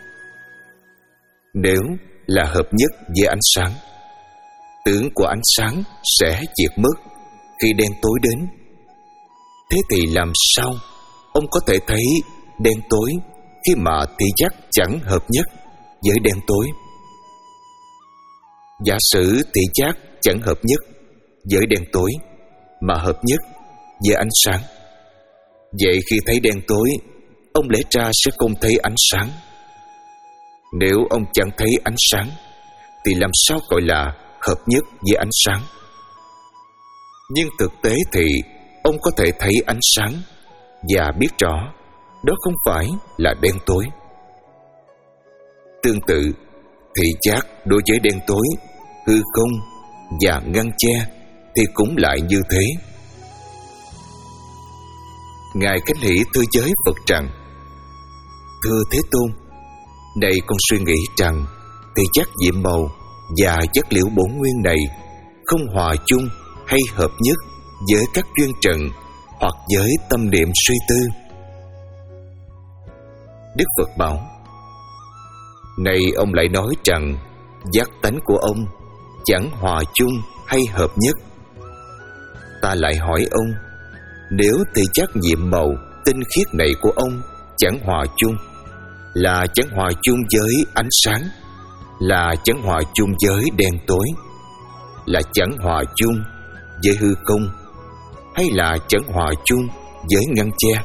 Nếu là hợp nhất với ánh sáng, tướng của ánh sáng sẽ diệt mất khi đen tối đến. Thế thì làm sao ông có thể thấy đen tối khi mà thị giác chẳng hợp nhất với đen tối? Giả sử thị giác chẳng hợp nhất với đen tối mà hợp nhất với ánh sáng, vậy khi thấy đen tối, ông lẽ ra sẽ không thấy ánh sáng. Nếu ông chẳng thấy ánh sáng thì làm sao gọi là hợp nhất với ánh sáng? Nhưng thực tế thì ông có thể thấy ánh sáng và biết rõ đó không phải là đen tối. Tương tự, thị giác đối với đen tối, hư không và ngăn che thì cũng lại như thế. Ngài Khánh Hỷ thưa giới Phật rằng: Thưa Thế Tôn, này con suy nghĩ rằng thị giác diệm màu và chất liệu bổn nguyên này không hòa chung hay hợp nhất với các duyên trần hoặc với tâm niệm suy tư. Đức Phật bảo: Này ông lại nói rằng giác tánh của ông chẳng hòa chung hay hợp nhất. Ta lại hỏi ông, nếu thị giác nhiệm màu tinh khiết này của ông chẳng hòa chung, là chẳng hòa chung với ánh sáng, là chẳng hòa chung với đen tối, là chẳng hòa chung với hư không, hay là chẳng hòa chung với ngăn che?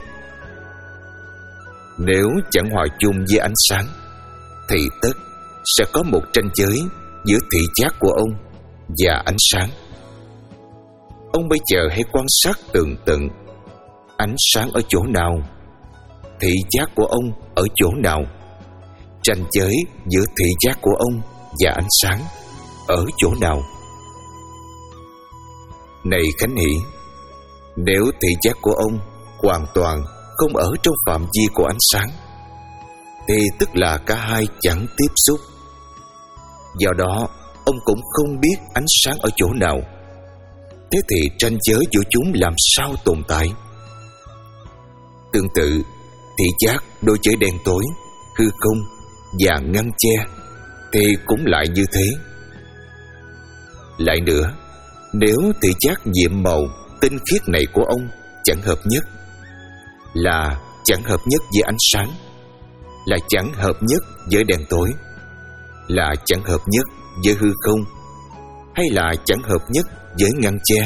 Nếu chẳng hòa chung với ánh sáng thì tất sẽ có một ranh giới giữa thị giác của ông và ánh sáng. Ông bây giờ hãy quan sát tường tận ánh sáng ở chỗ nào, thị giác của ông ở chỗ nào, ranh giới giữa thị giác của ông và ánh sáng ở chỗ nào? Này Khánh Hỷ, nếu thị giác của ông hoàn toàn không ở trong phạm vi của ánh sáng thì tức là cả hai chẳng tiếp xúc. Do đó ông cũng không biết ánh sáng ở chỗ nào. Thế thì ranh giới giữa chúng làm sao tồn tại? Tương tự, thị giác đối với đen tối, hư không và ngăn che thì cũng lại như thế. Lại nữa, nếu thị giác nhiệm màu tinh khiết này của ông chẳng hợp nhất, là chẳng hợp nhất với ánh sáng, là chẳng hợp nhất với đen tối, là chẳng hợp nhất với hư không, hay là chẳng hợp nhất với ngăn che?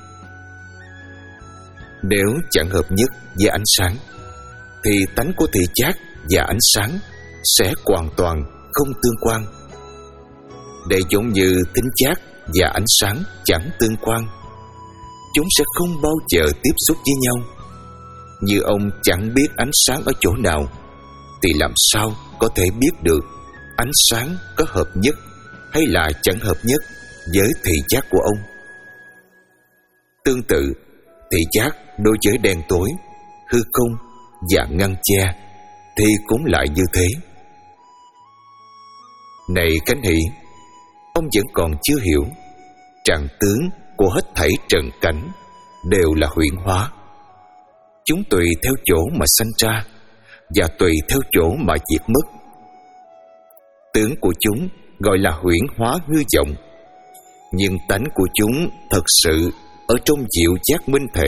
Nếu chẳng hợp nhất với ánh sáng thì tánh của thị giác và ánh sáng sẽ hoàn toàn không tương quan. Để giống như thính giác và ánh sáng chẳng tương quan, chúng sẽ không bao giờ tiếp xúc với nhau. Như ông chẳng biết ánh sáng ở chỗ nào thì làm sao có thể biết được ánh sáng có hợp nhất hay là chẳng hợp nhất với thị giác của ông? Tương tự, thị giác đối với đen tối, hư không và ngăn che thì cũng lại như thế. Này Khánh Hỷ, ông vẫn còn chưa hiểu trạng tướng của hết thảy trần cảnh đều là huyễn hóa. Chúng tùy theo chỗ mà sanh ra và tùy theo chỗ mà diệt mất. Tướng của chúng gọi là huyễn hóa hư vọng, nhưng tánh của chúng thật sự ở trong diệu giác minh thể.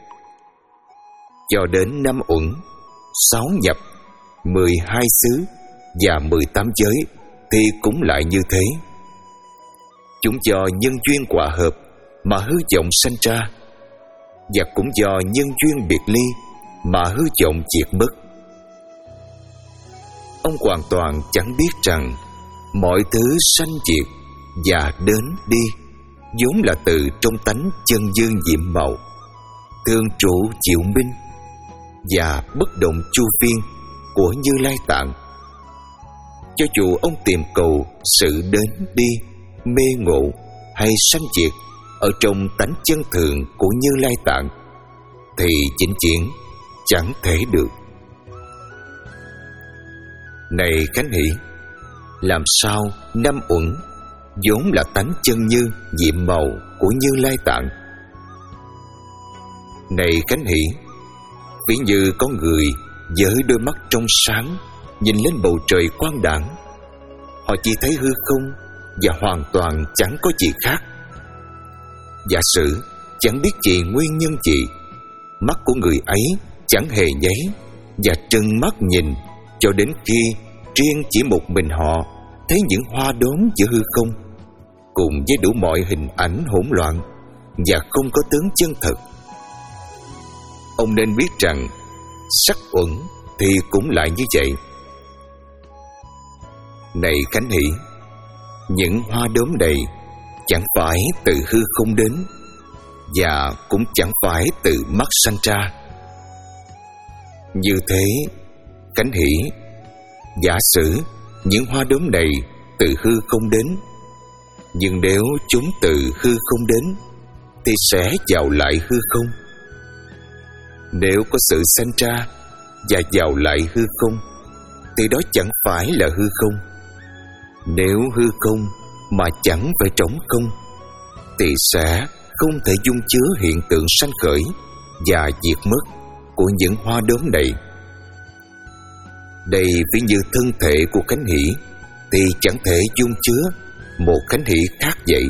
Cho đến năm uẩn, sáu nhập, mười hai xứ và mười tám giới thì cũng lại như thế. Chúng do nhân duyên hòa hợp mà hư vọng sanh ra, và cũng do nhân duyên biệt ly mà hư vọng diệt mất. Ông hoàn toàn chẳng biết rằng mọi thứ sanh diệt và đến đi vốn là từ trong tánh chân dương diệm màu, thương trụ diệu minh và bất động chu phiên của Như Lai Tạng. Cho dù ông tìm cầu sự đến đi, mê ngộ hay sanh diệt ở trong tánh chân thường của Như Lai Tạng thì vĩnh viễn chẳng thể được. Này Khánh Hỷ, làm sao năm uẩn vốn là tánh chân như diệm màu của Như Lai Tạng Này Khánh Hỷ, ví như có người với đôi mắt trong sáng nhìn lên bầu trời quang đãng. Họ chỉ thấy hư không và hoàn toàn chẳng có gì khác. Giả sử chẳng biết gì nguyên nhân gì, mắt của người ấy chẳng hề nháy và trừng mắt nhìn cho đến khi riêng chỉ một mình họ thấy những hoa đốm giữa hư không, cùng với đủ mọi hình ảnh hỗn loạn và không có tướng chân thật. Ông nên biết rằng sắc uẩn thì cũng lại như vậy. Này Khánh Hỷ, những hoa đốm đầy chẳng phải từ hư không đến, và cũng chẳng phải từ mắt sanh ra. Như thế, Khánh Hỷ, giả sử những hoa đốm này từ hư không đến, nhưng nếu chúng từ hư không đến thì sẽ vào lại hư không. Nếu có sự sanh ra và vào lại hư không thì đó chẳng phải là hư không. Nếu hư không mà chẳng phải trống không thì sẽ không thể dung chứa hiện tượng sanh khởi và diệt mất của những hoa đốm này. Đây ví như thân thể của Khánh Hỷ thì chẳng thể dung chứa một Khánh Hỷ khác vậy.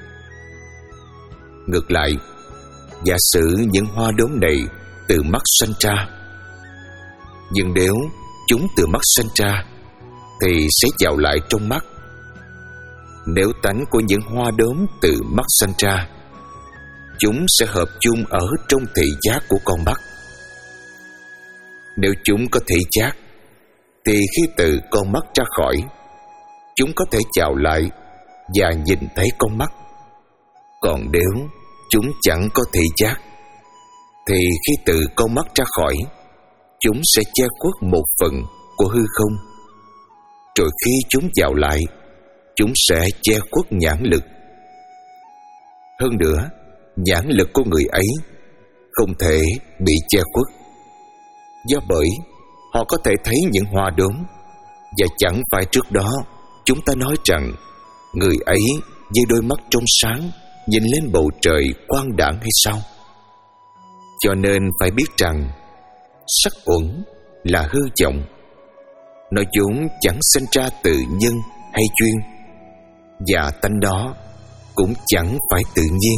Ngược lại, giả sử những hoa đốm này từ mắt sanh ra, nhưng nếu chúng từ mắt sanh ra thì sẽ vào lại trong mắt. Nếu tánh của những hoa đốm từ mắt sanh ra, chúng sẽ hợp chung ở trong thị giác của con mắt. Nếu chúng có thị giác thì khi từ con mắt ra khỏi, chúng có thể chào lại và nhìn thấy con mắt. Còn nếu chúng chẳng có thị giác thì khi từ con mắt ra khỏi, chúng sẽ che khuất một phần của hư không. Rồi khi chúng vào lại, chúng sẽ che khuất nhãn lực. Hơn nữa, nhãn lực của người ấy không thể bị che khuất. Do bởi họ có thể thấy những hoa đốm, và chẳng phải trước đó chúng ta nói rằng người ấy với đôi mắt trong sáng nhìn lên bầu trời quang đãng hay sao? Cho nên phải biết rằng sắc uẩn là hư vọng. Nó vốn chẳng sinh ra từ nhân hay duyên, và tánh đó cũng chẳng phải tự nhiên.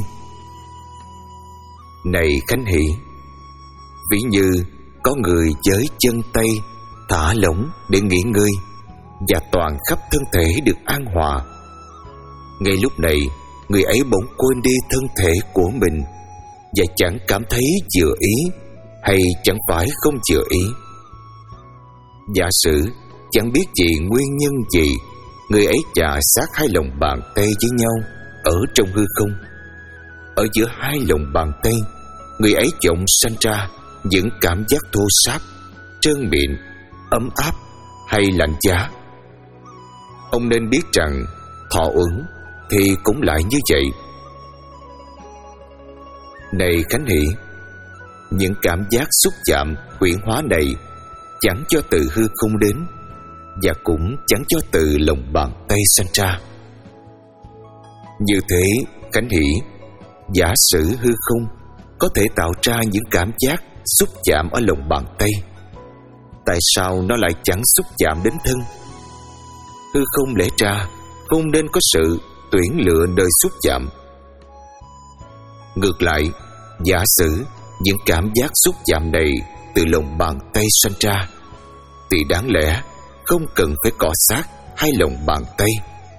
Này Khánh Hỷ, ví như có người với chân tay thả lỏng để nghỉ ngơi, và toàn khắp thân thể được an hòa. Ngay lúc này, người ấy bỗng quên đi thân thể của mình và chẳng cảm thấy vừa ý hay chẳng phải không vừa ý. Giả sử chẳng biết gì nguyên nhân gì, người ấy chà sát hai lòng bàn tay với nhau ở trong hư không. Ở giữa hai lòng bàn tay, người ấy vọng sanh ra những cảm giác thô ráp, trơn mịn, ấm áp hay lạnh giá. Ông nên biết rằng thọ uẩn thì cũng lại như vậy. Này Khánh Hỷ, những cảm giác xúc chạm huyễn hóa này chẳng cho từ hư không đến, và cũng chẳng cho từ lòng bàn tay sanh ra. Như thế Khánh Hỷ, giả sử hư không có thể tạo ra những cảm giác xúc chạm ở lòng bàn tay, tại sao nó lại chẳng xúc chạm đến thân? Hư không lẽ ra không nên có sự tuyển lựa nơi xúc chạm. Ngược lại, giả sử những cảm giác xúc chạm này từ lòng bàn tay sanh ra, thì đáng lẽ không cần phải cọ sát hai lòng bàn tay.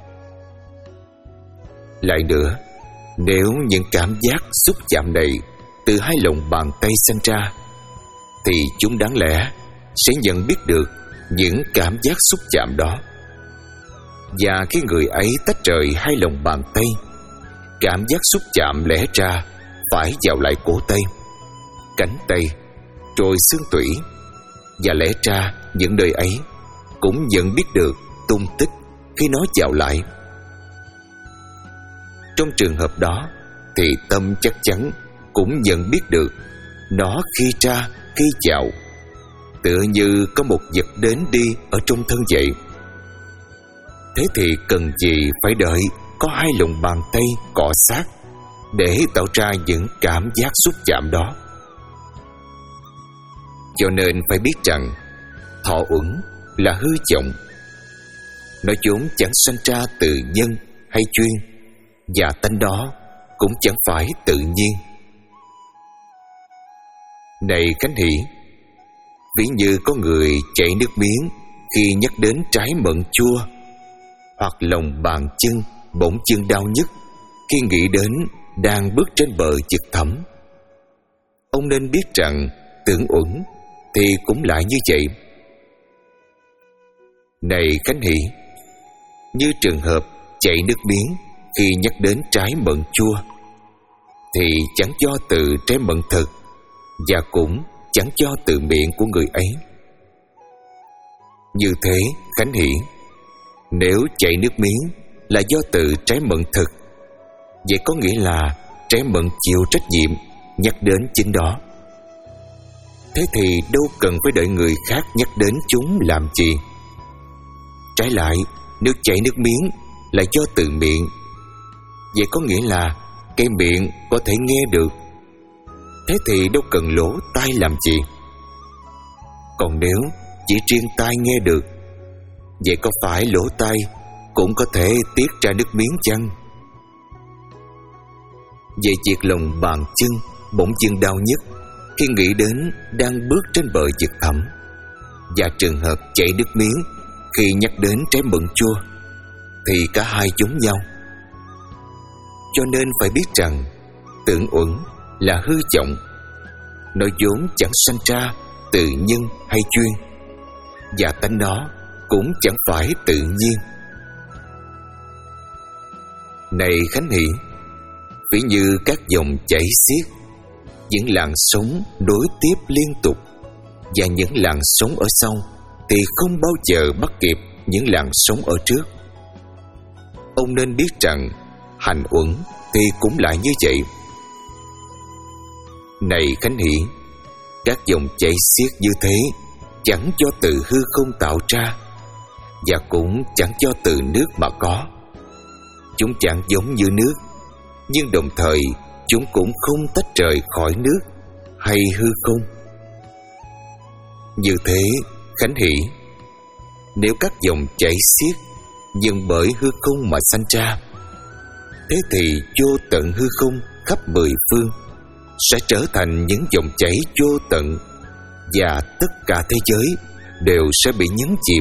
Lại nữa, nếu những cảm giác xúc chạm này từ hai lòng bàn tay sanh ra, thì chúng đáng lẽ sẽ nhận biết được những cảm giác xúc chạm đó. Và khi người ấy tách rời hai lòng bàn tay, cảm giác xúc chạm lẽ ra phải vào lại cổ tay, cánh tay, rồi xương tủy, và lẽ ra những nơi ấy cũng nhận biết được tung tích khi nó vào lại. Trong trường hợp đó thì tâm chắc chắn cũng nhận biết được nó khi ra khi vào, tựa như có một vật đến đi ở trong thân vậy. Thế thì cần gì phải đợi có hai lòng bàn tay cọ sát để tạo ra những cảm giác xúc chạm đó? Cho nên phải biết rằng thọ uẩn là hư vọng. Nó vốn chẳng sanh ra từ nhân hay chuyên, và tánh đó cũng chẳng phải tự nhiên. Này Khánh Hỷ, ví như có người chảy nước miếng khi nhắc đến trái mận chua, hoặc lòng bàn chân bỗng chưng đau nhức khi nghĩ đến đang bước trên bờ vực thẳm. Ông nên biết rằng tưởng uẩn thì cũng lại như vậy. Này Khánh Hỷ, như trường hợp chảy nước miếng khi nhắc đến trái mận chua, thì chẳng do từ trái mận thực, và cũng chẳng do từ miệng của người ấy. Như thế Khánh Hỷ, nếu chảy nước miếng là do từ trái mận thực, vậy có nghĩa là trái mận chịu trách nhiệm nhắc đến chính đó. Thế thì đâu cần phải đợi người khác nhắc đến chúng làm gì. Trái lại, nếu chảy nước miếng là do từ miệng, vậy có nghĩa là cái miệng có thể nghe được. Thế thì đâu cần lỗ tai làm gì. Còn nếu chỉ riêng tai nghe được, vậy có phải lỗ tai cũng có thể tiết ra nước miếng chăng? Vậy việc lòng bàn chân bỗng dưng đau nhức khi nghĩ đến đang bước trên bờ vực thẳm, và trường hợp chảy nước miếng khi nhắc đến trái mận chua, thì cả hai giống nhau. Cho nên phải biết rằng tưởng uẩn là hư vọng. Nó vốn chẳng sanh ra từ nhân hay chuyên, và tánh nó cũng chẳng phải tự nhiên. Này Khánh Hỷ, ví như các dòng chảy xiết, những làn sóng đối tiếp liên tục, và những làn sóng ở sau thì không bao giờ bắt kịp những làn sóng ở trước. Ông nên biết rằng hành uẩn thì cũng lại như vậy. Này Khánh Hỷ, các dòng chảy xiết như thế chẳng do từ hư không tạo ra, và cũng chẳng do từ nước mà có. Chúng chẳng giống như nước, nhưng đồng thời chúng cũng không tách rời khỏi nước hay hư không. Như thế Khánh Hỷ, nếu các dòng chảy xiết nhưng bởi hư không mà sanh ra, thế thì vô tận hư không khắp mười phương sẽ trở thành những dòng chảy vô tận, và tất cả thế giới đều sẽ bị nhấn chìm.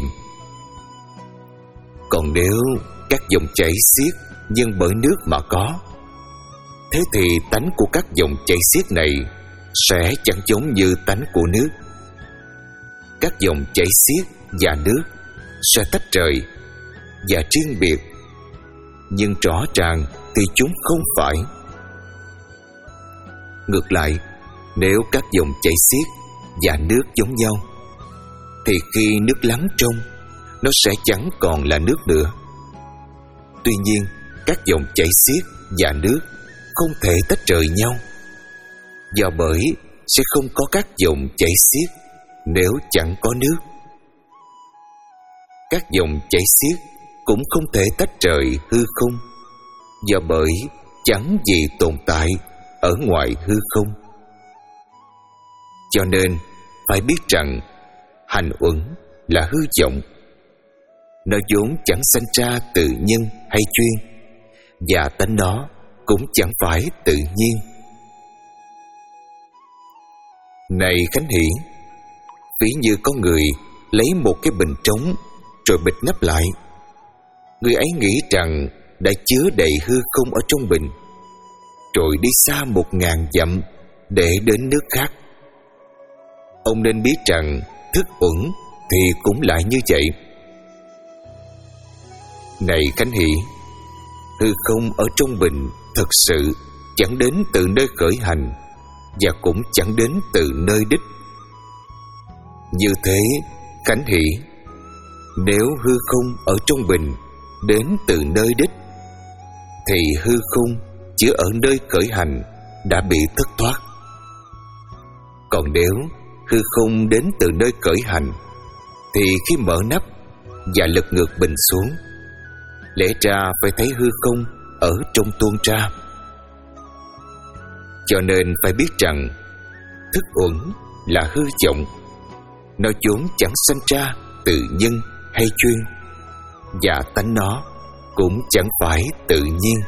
Còn nếu các dòng chảy xiết nhưng bởi nước mà có, thế thì tánh của các dòng chảy xiết này sẽ chẳng giống như tánh của nước. Các dòng chảy xiết và nước sẽ tách rời và riêng biệt, nhưng rõ ràng thì chúng không phải. Ngược lại, nếu các dòng chảy xiết và nước giống nhau, thì khi nước lắng trong, nó sẽ chẳng còn là nước nữa. Tuy nhiên, các dòng chảy xiết và nước không thể tách rời nhau, do bởi sẽ không có các dòng chảy xiết nếu chẳng có nước. Các dòng chảy xiết cũng không thể tách rời hư không, do bởi chẳng gì tồn tại ở ngoài hư không. Cho nên phải biết rằng hành uẩn là hư vọng. Nó vốn chẳng sanh ra từ nhân hay chuyên, và tánh nó cũng chẳng phải tự nhiên. Này Khánh Hỷ, ví như có người lấy một cái bình trống rồi bịt nắp lại. Người ấy nghĩ rằng đã chứa đầy hư không ở trong bình, rồi đi xa một ngàn dặm để đến nước khác. Ông nên biết rằng thức uẩn thì cũng lại như vậy. Này Khánh Hỷ, hư không ở trong bình thực sự chẳng đến từ nơi khởi hành, và cũng chẳng đến từ nơi đích. Như thế Khánh Hỷ, nếu hư không ở trong bình đến từ nơi đích, thì hư không chứa ở nơi khởi hành đã bị thất thoát. Còn nếu hư không đến từ nơi khởi hành, thì khi mở nắp và lật ngược bình xuống, lẽ ra phải thấy hư không ở trong tuôn ra. Cho nên phải biết rằng thức uẩn là hư vọng, Nó vốn chẳng sanh ra từ nhân hay duyên, và tánh nó cũng chẳng phải tự nhiên.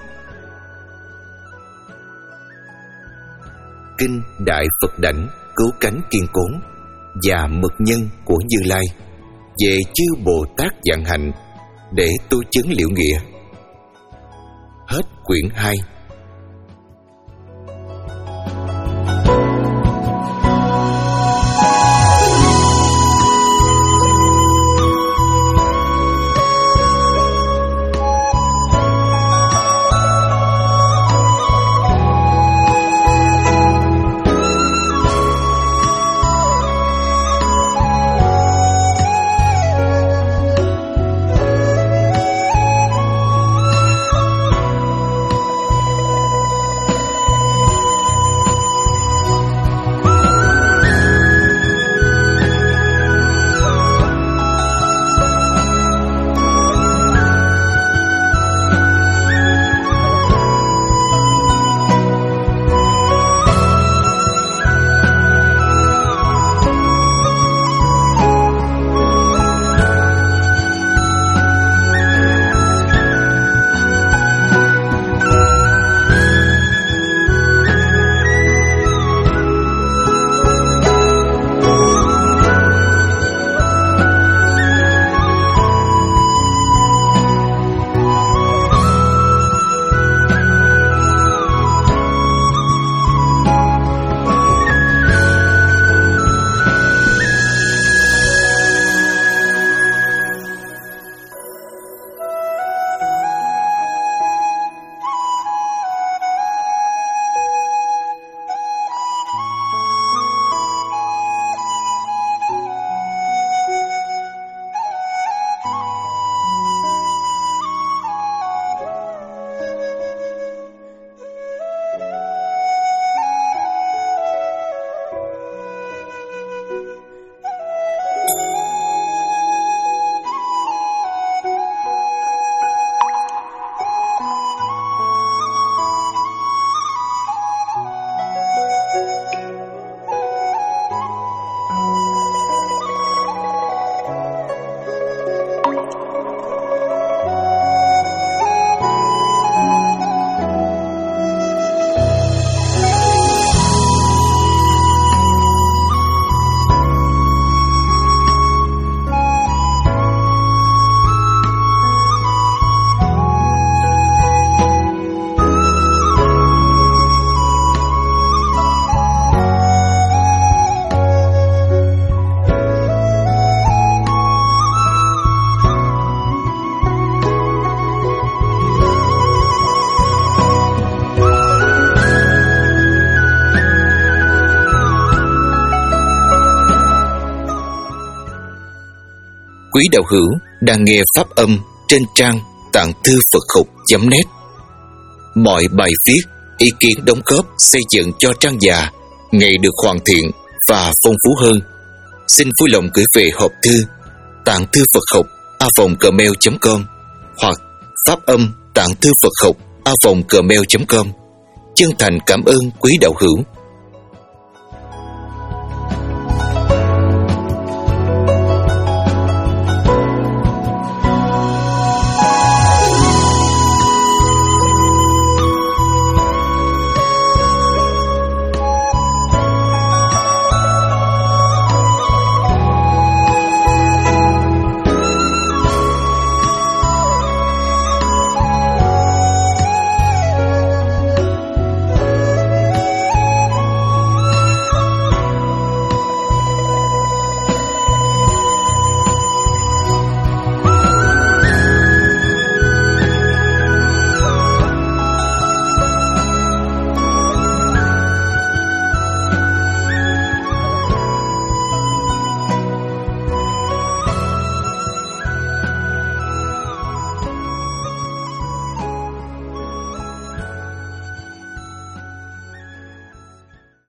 Kinh Đại Phật Đảnh Cứu Cánh Kiên Cố và Mực Nhân của Như Lai về chư Bồ Tát Vạn Hạnh để tu chứng Liễu Nghĩa. Hết quyển hai. Quý đạo hữu đang nghe pháp âm trên trang tạng thư Phật học chấm net. Mọi bài viết, ý kiến đóng góp xây dựng cho trang già ngày được hoàn thiện và phong phú hơn. Xin vui lòng gửi về hộp thư tạng thư Phật học a vòng gmail chấm com hoặc pháp âm tạng thư Phật học a vòng gmail chấm com. Chân thành cảm ơn quý đạo hữu